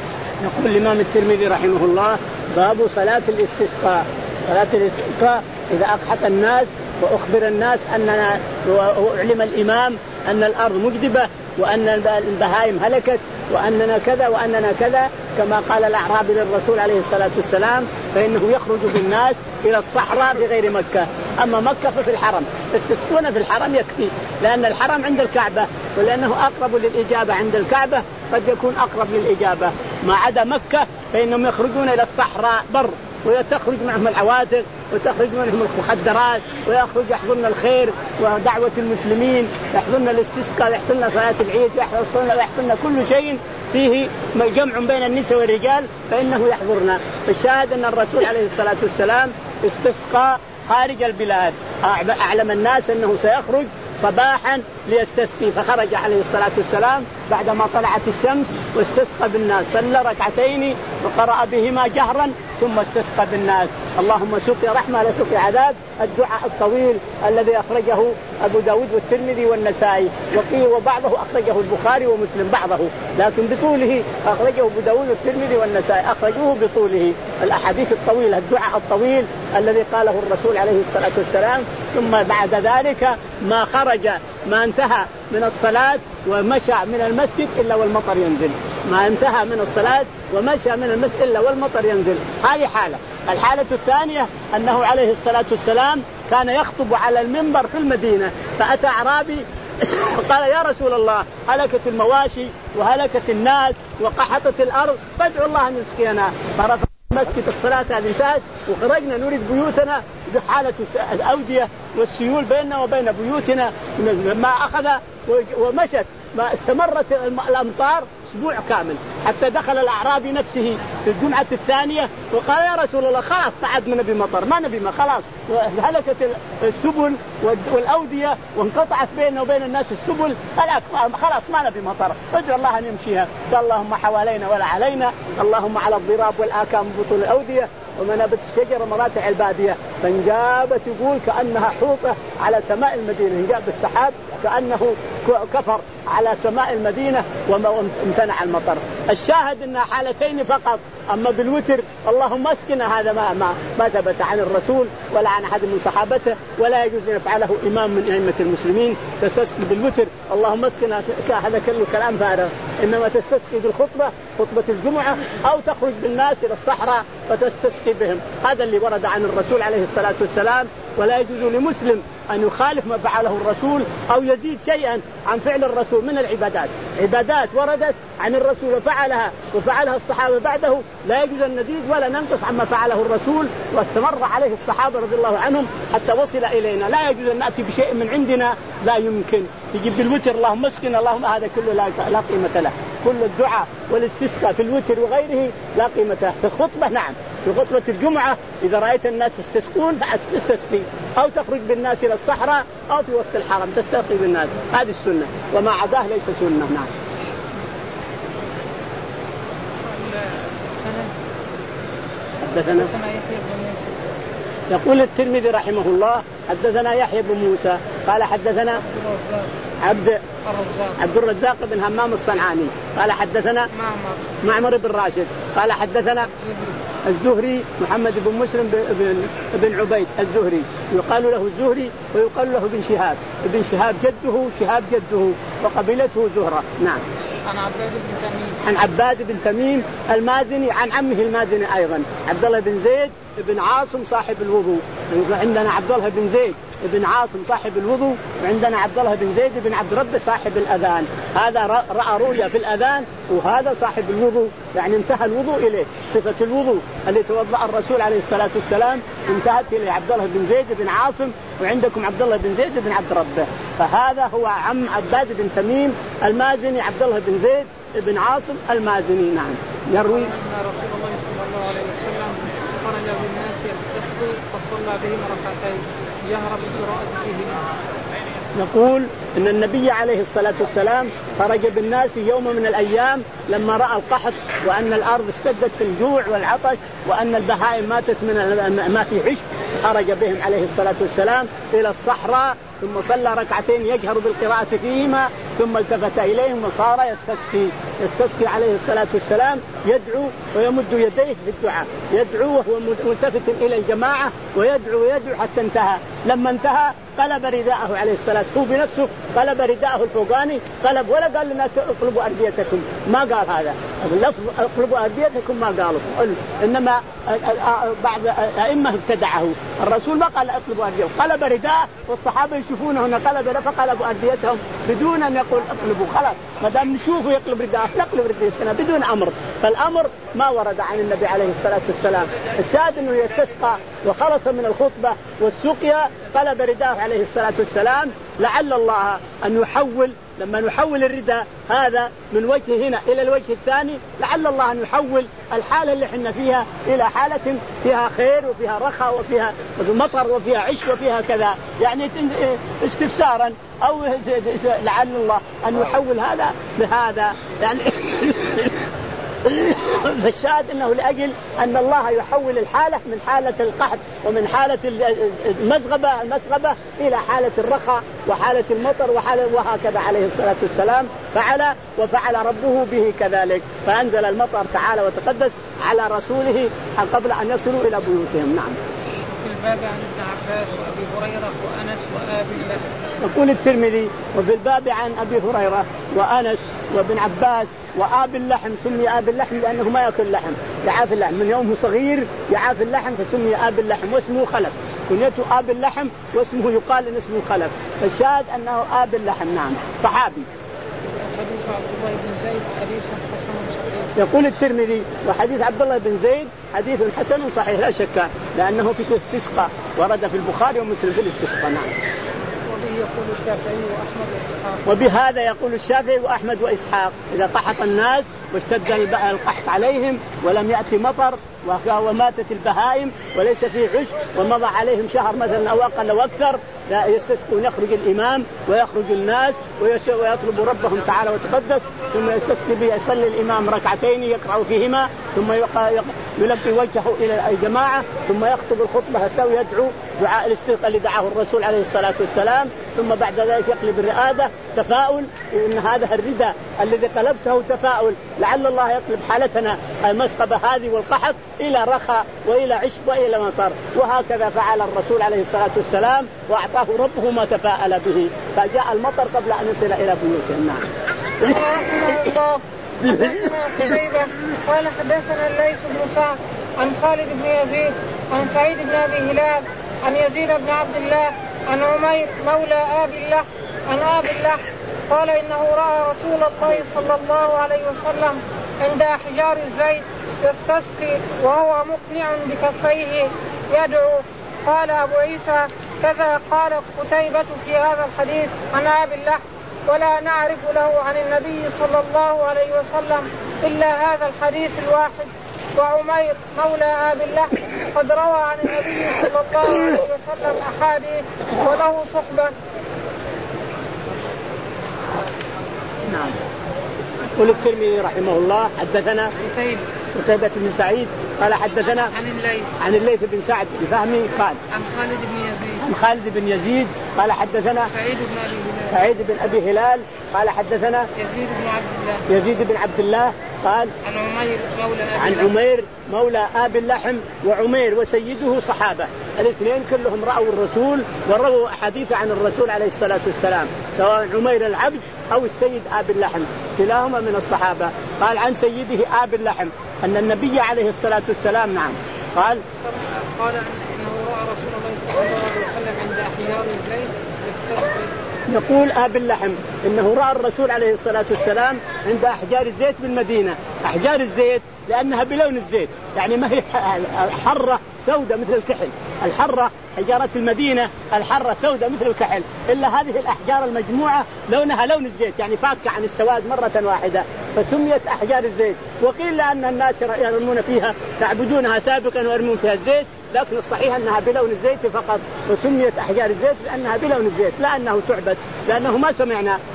يقول الإمام الترمذي رحمه الله: باب صلاة الاستسقاء. صلاة الاستسقاء إذا أقحط الناس وأخبر الناس أننا وأعلم الإمام أن الأرض مجدبة وأن البهائم هلكت وأننا كذا وأننا كذا كما قال الأعرابي للرسول عليه الصلاة والسلام، فإنه يخرج بالناس إلى الصحراء بغير مكة. أما مكة ففي الحرم، استسقون في الحرم يكفي، لأن الحرم عند الكعبة ولأنه أقرب للإجابة عند الكعبة قد يكون أقرب للإجابة. ما عدا مكة فإنهم يخرجون إلى الصحراء بر، وتخرج معهم العواتق وتخرج منهم المخدرات ويخرج يحضرن الخير ودعوة المسلمين، يحضرن الاستسقاء، يحصلن صلاة العيد، يحصلن يحصلن كل شيء فيه جمع بين النساء والرجال فإنه يحضرنا. الشاهد أن الرسول عليه الصلاة والسلام استسقى خارج البلاد، أعلم الناس أنه سيخرج صباحا ليستسقي، فخرج عليه الصلاة والسلام بعدما طلعت الشمس واستسقى بالناس، صلى ركعتين وقرأ بهما جهرا ثم استسقى بالناس. اللهم سقي رحمة لا سقي عذاب، الدعاء الطويل الذي أخرجه أبو داود والترمذي والنسائي، وقيل وبعضه أخرجه البخاري ومسلم بعضه، لكن بطوله أخرجه أبو داود والترمذي والنسائي، أخرجوه بطوله الأحاديث الطويلة، الدعاء الطويل الذي قاله الرسول عليه الصلاة والسلام. ثم بعد ذلك ما خرج ما انتهى من الصلاة ومشى من المسجد إلا والمطر ينزل، ما انتهى من الصلاة ومشى من المسجد إلا والمطر ينزل. هذه حالة. الحالة الثانية أنه عليه الصلاة والسلام كان يخطب على المنبر في المدينة، فأتى أعرابي فقال: يا رسول الله، هلكت المواشي وهلكت الناس وقحطت الأرض، فادعوا الله أن يسقينا. فرفع مسجد الصلاة هذه انتهت وخرجنا نريد بيوتنا بحالة الأودية والسيول بيننا وبين بيوتنا، ما أخذ ومشت، ما استمرت الأمطار أسبوع كامل حتى دخل الأعرابي نفسه في الجمعة الثانية وقال: يا رسول الله، خلاص بعد ما نبي مطر، ما نبي ما خلاص، هلكت السبل والأودية وانقطعت بيننا وبين الناس السبل، خلاص ما نبي مطر، ادعو الله أن يمشيها. قال: اللهم حوالينا ولا علينا، اللهم على الضراب والآكام بطول الأودية ومنابت الشجر مراتع البادية. فانجابت يقول كأنها حوطة على سماء المدينة، انجاب السحاب كأنه كفر على سماء المدينة وامتنع المطر. الشاهد انها حالتين فقط. اما بالوتر اللهم اسقنا هذا ما ما ما ثبت عن الرسول ولا عن احد من صحابته، ولا يجوز ان يفعله امام من ائمه المسلمين. تستسقي بالوتر اللهم اسقنا، هذا كله كلام فارغ. انما تستسقي بالخطبه، خطبه الجمعه، او تخرج بالناس الى الصحراء فتستسقي بهم. هذا اللي ورد عن الرسول عليه الصلاه والسلام. ولا يجوز لمسلم أن يخالف ما فعله الرسول أو يزيد شيئا عن فعل الرسول من العبادات. عبادات وردت عن الرسول وفعلها وفعلها الصحابة بعده، لا يجوز أن نزيد ولا ننقص عما فعله الرسول واستمر عليه الصحابة رضي الله عنهم حتى وصل إلينا. لا يجوز أن نأتي بشيء من عندنا، لا يمكن. تجيب بالوتر اللهم اسقنا، اللهم هذا كله لا قيمة له. كل الدعاء والاستسقاء في الوتر وغيره لا قيمة له. في الخطبة نعم، في خطبة الجمعة إذا رأيت الناس يستسقون فاستسقي، أو تخرج بالناس إلى الصحراء أو في وسط الحرم تستسقي بالناس، هذه السنة، وما عداه ليس سنة. نعم. حدثنا يقول الترمذي رحمه الله: حدثنا يحيى بن موسى قال حدثنا عبد عبد الرزاق بن همام الصنعاني قال حدثنا معمر بن راشد قال حدثنا الزهري محمد بن مسلم بن عبيد الزهري، يقال له الزهري ويقال له ابن شهاب، ابن شهاب جده شهاب جده وقبيلته زهرة. نعم. عن عباد بن تميم عن عباد بن تميم المازني عن عمه المازني أيضا عبد الله بن زيد بن عاصم صاحب الوضوء. عندنا عبد الله بن زيد بن عاصم صاحب الوضوء، وعندنا عبد الله بن زيد بن عبد ربه صاحب الأذان. هذا رأى رؤيا في الأذان وهذا صاحب الوضوء، يعني انتهى الوضوء إليه. صفة الوضوء اللي توضأ الرسول عليه الصلاة والسلام انتهت إلى عبد الله بن زيد بن عاصم، وعندكم عبد الله بن زيد بن عبد ربه. فهذا هو عم عباد بن تميم المازني عبد الله بن زيد بن عاصم المازني. نعم. يروي أن رسول الله صلى الله عليه وسلم خرج بالناس يستسقي فصلى بهم ركعتين جهر بالقراءة فيهما. نقول إن النبي عليه الصلاة والسلام خرج بالناس يوم من الأيام لما رأى القحط وأن الأرض اشتدت في الجوع والعطش وأن البهائم ماتت من ما في عشب، خرج بهم عليه الصلاة والسلام إلى الصحراء ثم صلى ركعتين يجهر بالقراءة فيهما ثم التفت إليهم وصار يستسقي يستسقي عليه الصلاة والسلام يدعو ويمد يديه في الدعاء يدعو وهو ملتفت إلى الجماعة ويدعو ويدعو حتى انتهى. لما انتهى قلب رداءه عليه الصلاة هو بنفسه قلب رداءه الفوقاني قلب ولا قال للناس اقلبوا أرديتكم ما قال هذا اللفظ اقلبوا أرديتكم ما قالوا إنما بعض أئمة ابتدعه الرسول ما قال اقلبوا أرديتكم قلب رداء والصحابة يشوفونه هنا قلب فقلبوا أرديتهم بدون أن يقول اقلبوا خلاص ما دام نشوفه يقلب رداءه نقلب رديتنا بدون أمر فالأمر ما ورد عن النبي عليه الصلاة والسلام. الشاهد أنه يستسقى وخلص من الخطبة والسقيا قلب رداءه عليه الصلاة والسلام لعل الله أن يحول لما نحول الرداء هذا من وجه هنا إلى الوجه الثاني لعل الله أن يحول الحالة اللي حنا فيها إلى حالة فيها خير وفيها رخاء وفيها مطر وفيها عش وفيها كذا يعني استفسارا أو لعل الله أن يحول هذا بهذا يعني فالشاهد أنه لأجل أن الله يحول الحالة من حالة القحط ومن حالة المسغبة المسغبة إلى حالة الرخاء وحالة المطر وحالة وهكذا عليه الصلاة والسلام فعل وفعل ربه به كذلك فأنزل المطر تعالى وتقدس على رسوله قبل أن يصلوا إلى بيوتهم. نعم. في الباب عن ابن عباس وأبي هريرة وأنس وآبي اللحم. يقول الترمذي وفي الباب عن أبي هريرة وأنس وابن عباس وآب اللحم سمي آب اللحم لأنه ما يأكل لحم يعاف اللحم من يومه صغير يعاف اللحم فسمي آب اللحم واسمه خلف كنيته آب اللحم واسمه يقال إن اسمه خلف فالشاهد أنه آب اللحم. نعم صحابي. حديث عبد الله بن زيد حديث حسن صحيح. يقول الترمذي وحديث عبد الله بن زيد حديث حسن صحيح لا شك لأنه في الاستسقاء ورد في البخاري ومسلم في الاستسقاء. نعم. يقول الشافعي وأحمد وإسحاق. وبهذا يقول الشافعي وأحمد وإسحاق إذا قحط الناس واشتد القحط عليهم ولم يأتي مطر وماتت البهائم وليس فيه عشب ومضى عليهم شهر مثلا أو أقل أو أكثر لا يستسقون يخرج الإمام ويخرج الناس ويطلب ربهم تعالى وتقدس ثم يستسقي به يصلي الإمام ركعتين يقرأ فيهما ثم يلقي وجهه إلى الجماعة ثم يخطب الخطبة الثانية يدعو دعاء الاستسقاء اللي دعاه الرسول عليه الصلاة والسلام ثم بعد ذلك يقلب الرئادة تفاؤل إن هذا الرداء الذي قلبته تفاؤل لعل الله يقلب حالتنا المسقبة هذه والقحط إلى رخاء وإلى عشب وإلى مطر وهكذا فعل الرسول عليه الصلاة والسلام وأعطاه ربه ما تفاءل به فجاء المطر قبل أن يصل إلى بيوتهم. نعم. قال حدثنا الليث بن سعد عن خالد بن يزيد عن سعيد بن أبي هلال عن يزيد بن عبد الله عن عمير مولى آبي اللحم عن آبي اللحم قال إنه رأى رسول الله صلى الله عليه وسلم عند أحجار الزيت يستسقي وهو مقنع بكفيه يدعو. قال أبو عيسى كذا قال قتيبة في هذا الحديث عن آبي اللحم ولا نعرف له عن النبي صلى الله عليه وسلم إلا هذا الحديث الواحد. وعمير مولى آبي اللحم قد روى عن النبي صلى الله عليه وسلم أحاديث وله صحبة. نعم. قل الترمذي رحمه الله حدثنا قتيبة بن سعيد قال حدثنا عن الليث عن الليث بن سعد بفهمه قال عن خالد بن يزيد عن خالد بن يزيد قال حدثنا سعيد بن أبي هلال سعيد بن أبي هلال قال حدثنا يزيد بن عبد الله يزيد بن عبد الله قال عن عمير مولى آبي عن عمير مولى آبي اللحم وعمير وسيده صحابة الاثنين كلهم رأوا الرسول ورووا أحاديث عن الرسول عليه الصلاة والسلام سواء عمير العبد أو السيد آبي اللحم كلاهما من الصحابة. قال عن سيده آبي اللحم أن النبي عليه الصلاة والسلام نعم قال قال إنه رأى رسول الله صلى الله عليه وسلم عند أحيار الزيت يستسقي. يقول آبي اللحم إنه رأى الرسول عليه الصلاة والسلام عند أحجار الزيت بالمدينة. أحجار الزيت لأنها بلون الزيت يعني ما هي حرة سودة مثل الكحل. الحرة حجارة المدينة الحرة سودة مثل الكحل إلا هذه الأحجار المجموعة لونها لون الزيت يعني فاكة عن السواد مرة واحدة فسميت أحجار الزيت. وقيل لأن الناس يرمون فيها يعبدونها سابقا ويرمون فيها الزيت لكن الصحيح أنها بلون الزيت فقط وسميت أحجار الزيت لأنها بلون الزيت لا أنه تعبد لأنه ما سمعنا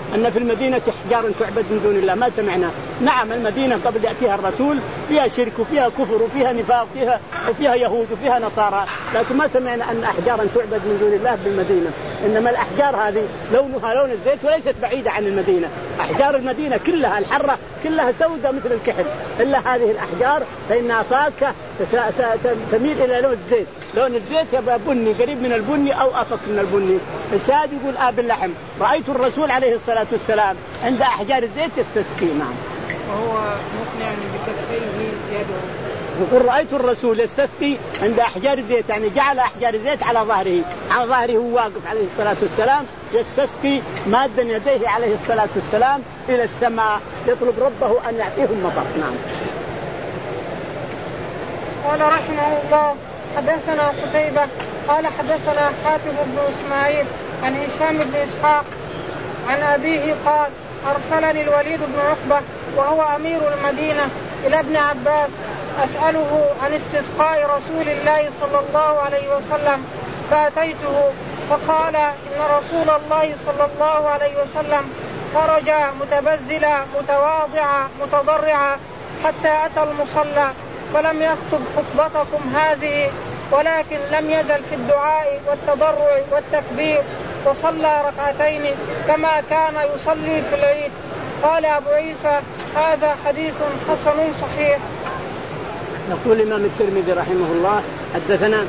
أن في المدينة أحجار تعبد من دون الله، ما سمعنا. نعم المدينة قبل يأتيها الرسول فيها شرك وفيها كفر وفيها نفاق وفيها, وفيها يهود وفيها نصارى، لكن ما سمعنا أن أحجارا تعبد من دون الله بالمدينة. إنما الأحجار هذه لونها لون الزيت وليست بعيدة عن المدينة. أحجار المدينة كلها الحرة كلها سوداء مثل الكحل، إلا هذه الأحجار فإنها فاكهة تميل إلى لون الزيت. لون الزيت يبقى بني قريب من البني أو أفق من البني. الشاهد يقول آب اللحم رأيت الرسول عليه الصلاة والسلام عند أحجار الزيت يستسقي. نعم. وهو مقنع بكفيه يده. يقول رأيت الرسول يستسقي عند أحجار الزيت، يعني جعل أحجار الزيت على ظهره، على ظهره هو واقف عليه الصلاة والسلام يستسقي مادا يديه عليه الصلاة والسلام إلى السماء يطلب ربه أن يعطيهم مطر. نعم. قال رحمه الله حدثنا قتيبة قال حدثنا حاتم بن إسماعيل عن هشام بن إسحاق عن أبيه قال أرسلني الوليد بن عقبة وهو أمير المدينة إلى ابن عباس أسأله عن استسقاء رسول الله صلى الله عليه وسلم، فأتيته فقال إن رسول الله صلى الله عليه وسلم خرج متبذلا متواضعا متضرعا حتى أتى المصلى فلم يخطب خطبتكم هذه، ولكن لم يزل في الدعاء والتضرع والتكبير، وصلى ركعتين كما كان يصلي في العيد. قال أبو عيسى هذا حديث حسن صحيح. يقول الإمام الترمذي رحمه الله حدثنا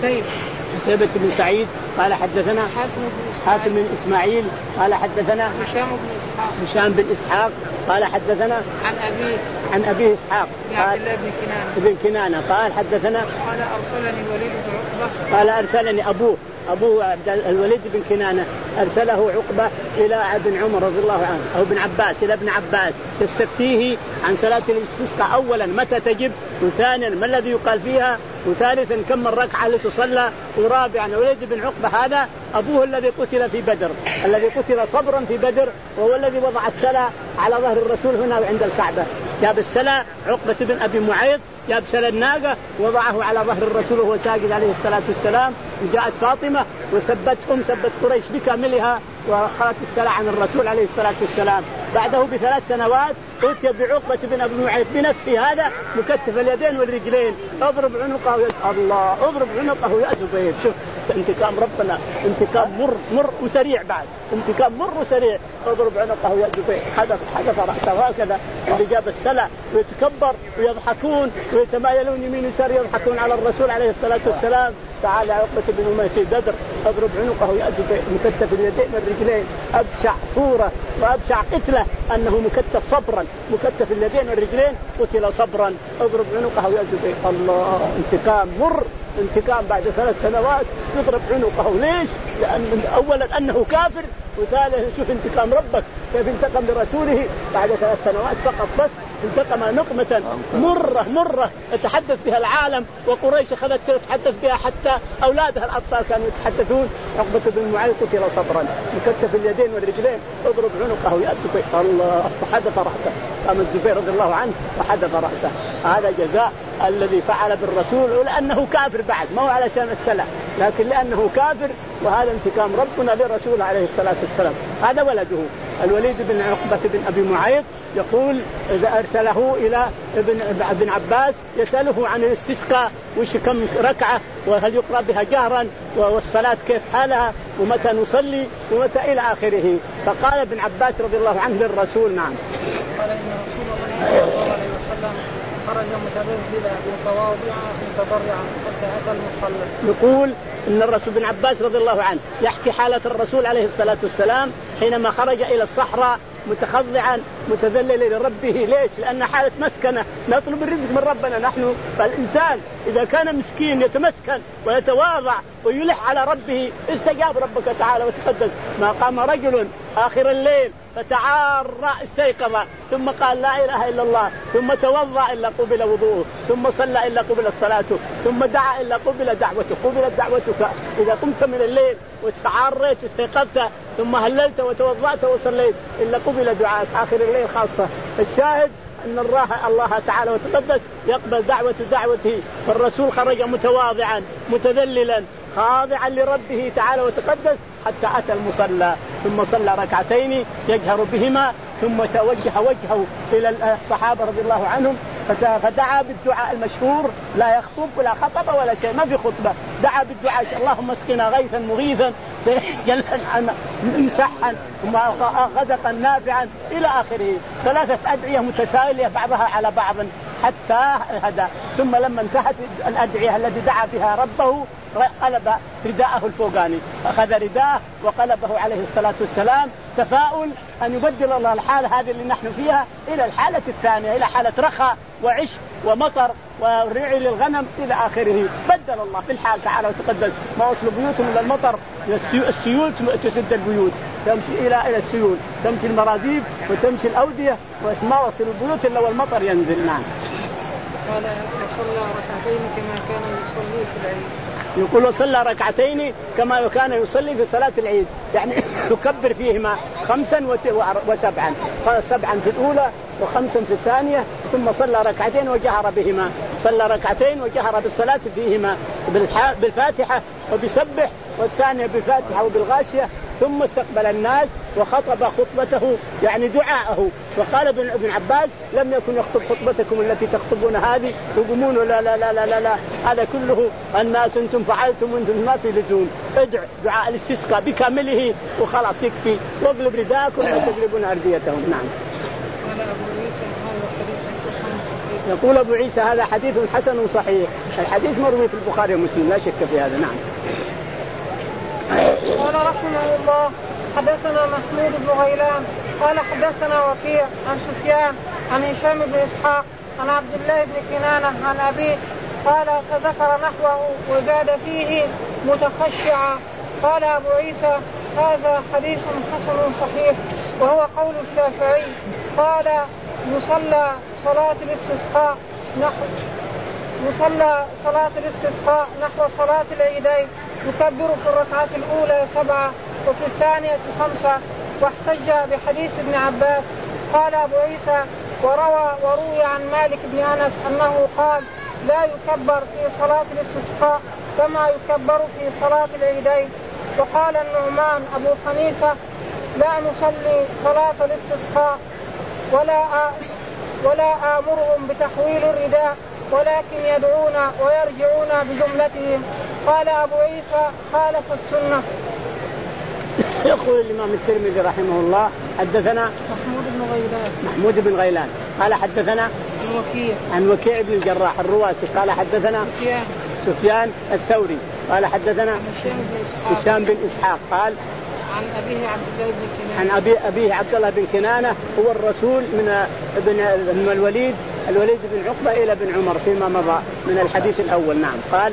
قتيبة بن سعيد قال حدثنا حاتم بن إسماعيل قال حدثنا هشام بن إسحاق هشام بن إسحاق قال حدثنا عن أبيه عن أبيه إسحاق قال بن كنانة ابن كنانة قال حدثنا قال أرسلني الوليد بن عقبة قال أرسلني أبوه أبوه الوليد بن كنانة أرسله عقبة إلى ابن عمر رضي الله عنه أو ابن عباس إلى ابن عباس يستفتيه عن صلاة الاستسقاء، أولا متى تجب، وثانيا ما الذي يقال فيها، وثالثا كم الركعة التي تصلى، ورابعا الوليد بن عقبة هذا أبوه الذي قتل في بدر، الذي قتل صبرا في بدر، وهو الذي وضع السلة على ظهر الرسول هنا عند الكعبة. جاب السلة عقبة بن أبي معيط جاب سلة الناقة وضعه على ظهر الرسول وهو ساجد عليه الصلاة والسلام. وجاءت فاطمة وسبتهم سبت قريش بكاملها وأخذت السلة عن الرسول عليه الصلاة والسلام. بعده بثلاث سنوات أتي بعقبة بن أبي معيط بنفسه هذا مكتف اليدين والرجلين، اضرب عنقه يا الله اضرب عنقه يا زبير. شوف انتقام ربنا، انتقام مر مر وسريع، بعد انتقام مر وسريع، اضرب عنقه يا زبير. حدث حدث رأسه هكذا اللي جاب السلة ويتكبر ويضحكون ويتمايلون يمين يسار يضحكون على الرسول عليه الصلاة والسلام. تعالى عقبة بن أمية في بدر اضرب عنقه يا زبير، مكتف اليدين والرجلين، أبشع صورة وأبشع قتلة أنه مكتف صبرا، مكتف اليدين والرجلين قتل صبرا، اضرب عنقه يا زبير. الله انتقام مر، انتقام بعد ثلاث سنوات يضرب عنقه. ليش؟ لأن أولا أنه كافر، وثالثا شوف انتقام ربك كيف انتقم لرسوله بعد ثلاث سنوات فقط بس، انتقم نقمة مرة مرة يتحدث بها العالم، وقريش أخذت تتحدث بها حتى أولادها الأطفال كانوا يتحدثون. عقبة بن معيط قتل صبرا مكتف اليدين والرجلين، اضرب عنقه يا زبير. الله فحدث رأسه، قام الزبير رضي الله عنه وحدث رأسه. هذا جزاء الذي فعل بالرسول، ولأنه كافر بعد ما هو علشان السلام، لكن لأنه كافر، وهذا انتقام ربنا للرسول عليه الصلاة والسلام. هذا ولده الوليد بن عقبة بن أبي معيط يقول إذا أرسله إلى ابن, ابن عباس يسأله عن الاستسقاء وش كم ركعة وهل يقرأ بها جهرا والصلاة كيف حالها ومتى نصلي ومتى إلى آخره. فقال ابن عباس رضي الله عنه للرسول نعم قال إن رسول الله صلى الله عليه وسلم خرج متبذلا متواضعا متضرعا حتى أتى المصلى. يقول إن الرسول بن عباس رضي الله عنه يحكي حالة الرسول عليه الصلاة والسلام حينما خرج إلى الصحراء متخضعا متذللا لربه. ليش؟ لأن حالة مسكنة، نطلب الرزق من ربنا نحن. فالإنسان إذا كان مسكين يتمسكن ويتواضع ويلح على ربه استجاب ربك تعالى وتقدس. ما قام رجل آخر الليل فتعارى استيقظ ثم قال لا إله إلا الله ثم توضأ إلا قبل وضوءه ثم صلى إلا قبل صلاته ثم دعا إلا قبل دعوته. قبلت دعوتك إذا قمت من الليل واستعاريت واستيقظت ثم هللت وتوضأت وصليت إلا قبل دعاءك آخر الليل خاصة. الشاهد أن الله الله تعالى وتقدس يقبل دعوة دعوته. فالرسول خرج متواضعا متذللا خاضعا لربه تعالى وتقدس حتى أتى المصلى ثم صلى ركعتين يجهر بهما ثم توجه وجهه إلى الصحابة رضي الله عنهم فدعا بالدعاء المشهور، لا يخطب ولا خطب ولا شيء، ما في خطبة، دعا بالدعاء اللهم اسقنا غيثا مغيثا مسحا غدقا نافعا إلى آخره، ثلاثة أدعية متتالية بعضها على بعض حتى هدى. ثم لما انتهت الأدعية التي دعا بها ربه قلب رداءه الفوقاني، أخذ رداءه وقلبه عليه الصلاة والسلام تفاؤل أن يبدل الله الحالة هذه اللي نحن فيها إلى الحالة الثانية، إلى حالة رخاء وعش ومطر والرعي للغنم إلى آخره. بدل الله في الحال تعالى وتقدس. ما وصل بيوتهم إلى المطر، السيول تسد البيوت، تمشي إلى إلى السيول، تمشي المرازيب وتمشي الأودية، وما وصل البيوت إلا والمطر ينزل. نعم. قال وصلى ركعتين كما كان يصلي في العيد. يقول صلى ركعتين كما كان يصلي في صلاة العيد، يعني يكبر فيهما خمسا وسبعا، قال سبعا في الأولى وخمسا في الثانية، ثم صلى ركعتين وجهر بهما، صلى ركعتين وجهر بالصلاة فيهما بالفاتحة وبسبح، والثانية بالفاتحة وبالغاشية، ثم استقبل الناس وخطب خطبته يعني دعاءه. وقال ابن عباس لم يكن يخطب خطبتكم التي تخطبون هذه تقومون لا لا لا لا لا, لا. هذا كله الناس انتم فعلتم وانتم ما في لزوم، ادع دعاء الاستسقاء بكامله وخلاص يكفي، واقلب رداءكم وتقلبون أرديتهم. نعم. يقول أبو عيسى هذا حديث حسن صحيح، الحديث مروي في البخاري ومسلم لا شك في هذا. نعم. قال رحمه الله حدثنا محمود بن غيلان قال حدثنا وكيع عن سفيان عن هشام بن إسحاق عن عبد الله بن كنانة عن أبيه قال فذكر نحوه وزاد فيه متخشعا. قال أبو عيسى هذا حديث حسن صحيح وهو قول الشافعي. قال يصلى صلاة الاستسقاء نحو يصلى صلاة الاستسقاء نحو صلاة العيدين، يكبر في الركعة الأولى سبعة وفي الثانية خمسة، واحتج بحديث ابن عباس. قال أبو عيسى وروى وروي عن مالك بن أنس أنه قال لا يكبر في صلاة الاستسقاء كما يكبر في صلاة العيدين. وقال النعمان أبو حنيفة لا نصلي صلاة الاستسقاء ولا ولا آمرهم بتحويل الرداء ولكن يدعون ويرجعون بجملتهم. قال أبو عيسى خالف السنة. يقول الإمام الترمذي رحمه الله حدثنا محمود بن غيلان محمود بن غيلان قال حدثنا عن وكيع عن وكيع بن الجراح الرواسي قال حدثنا سفيان سفيان الثوري قال حدثنا هشام بن إسحاق قال عن أبيه عبد الله بن كنانة عن أبي أبيه عبد الله بن كنانة هو الرسول من ابن من الوليد الوليد بن عقبة إلى بن عمر فيما مضى من الحديث الأول. نعم. قال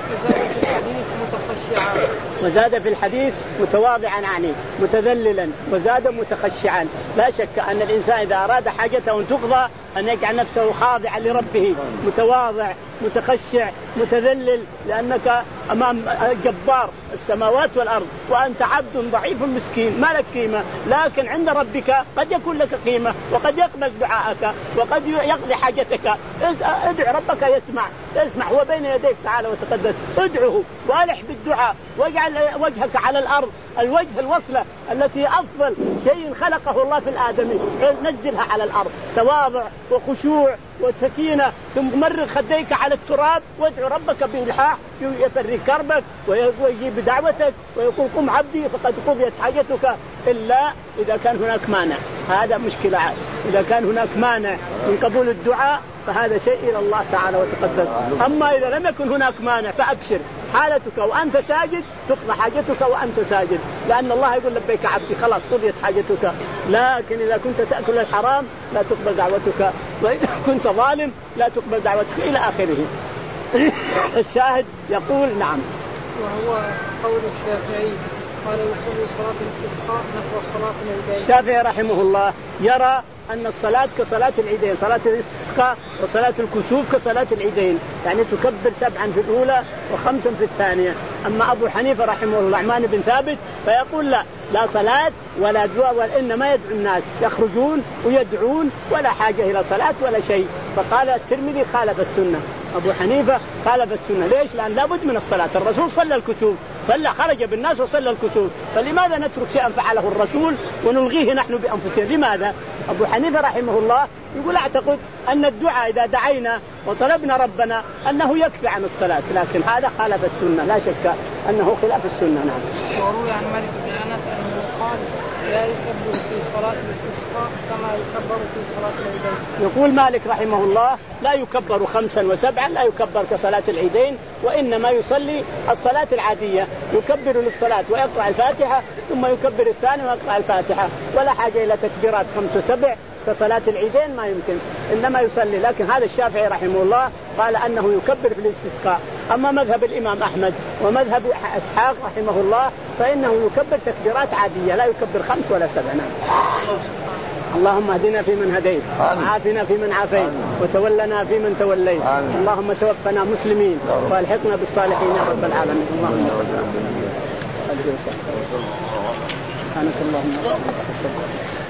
وزاد في الحديث متواضعا يعني متذللا، وزاد متخشعا. لا شك أن الإنسان إذا أراد حاجته أن تقضى أن يجعل نفسه خاضعا لربه، متواضع متخشع متذلل، لأنك أمام جبار السماوات والأرض وأنت عبد ضعيف مسكين ما لك قيمة، لكن عند ربك قد يكون لك قيمة وقد يقبل دعاءك وقد يقضي حاجتك. ادع ربك يسمع يسمع هو بين يديك تعالى وتقدس، ادعه والح بالدعاء واجعل وجهك على الأرض، الوجه الوصلة التي أفضل شيء خلقه الله في الآدمي نزلها على الأرض، تواضع وخشوع وسكينة، ثم مرر خديك على التراب وادعو ربك بإلحاح يفرج كربك ويجيب دعوتك ويقول قم عبدي فقد قضيت حاجتك، إلا إذا كان هناك مانع. هذا مشكلة، إذا كان هناك مانع من قبول الدعاء فهذا شيء إلى الله تعالى وتقدس. أما إذا لم يكن هناك مانع فأبشر، حالتك وأنت ساجد تقضى حاجتك وأنت ساجد، لأن الله يقول لبيك عبدي خلاص قضيت حاجتك. لكن إذا كنت تأكل الحرام لا تقبل دعوتك، وإذا كنت ظالم لا تقبل دعوتك إلى آخره. الشاهد يقول نعم. وهو قول الشافعي قال يصلي صلاة الاستسقاء نحو صلاة العيدين. الشافعي رحمه الله يرى أن الصلاة كصلاة العيدين، صلاة الاستسقاء وصلاة الكسوف كصلاة العيدين، يعني تكبر سبعا في الأولى وخمسا في الثانية. أما أبو حنيفة رحمه الله عمان بن ثابت فيقول لا لا صلاة ولا دعاء، وإنما يدعو الناس يخرجون ويدعون ولا حاجة إلى صلاة ولا شيء. فقال الترمذي خالف السنة، أبو حنيفة خالف السنة. ليش؟ لأن لابد من الصلاة، الرسول صلى الكسوف صلى خرج بالناس وصلى الكسوف، فلماذا نترك شيئا فعله الرسول ونلغيه نحن بأنفسنا؟ لماذا؟ أبو حنيفة رحمه الله يقول أعتقد أن الدعاء إذا دعينا وطلبنا ربنا أنه يكفي عن الصلاة، لكن هذا خالف السنة، لا شك أنه خلاف السنة. نعم. وروي عن مالك بن أنس أنه قال لا يكبر في صلاة الاستسقاء كما يكبر في صلاة العيدين. يقول مالك رحمه الله لا يكبر خمسا وسبعا، لا يكبر كصلاة العيدين، وإنما يصلي الصلاة العادية، يكبر للصلاة ويقرأ الفاتحة ثم يكبر الثاني ويقرأ الفاتحة، ولا حاجة إلى تكبيرات خمس وسبع كصلاة العيدين، ما يمكن، إنما يصلي. لكن هذا الشافعي رحمه الله قال أنه يكبر في الاستسقاء. أما مذهب الإمام أحمد ومذهب إسحاق رحمه الله فإنه يكبر تكبيرات عادية، لا يكبر خمس ولا سبع. نعم. اللهم اهدنا فيمن هديت، وعافنا فيمن عافيت، وتولنا فيمن توليت، اللهم توفنا مسلمين والحقنا بالصالحين يا رب العالمين. اللهم سبحانك اللهم وبحمدك.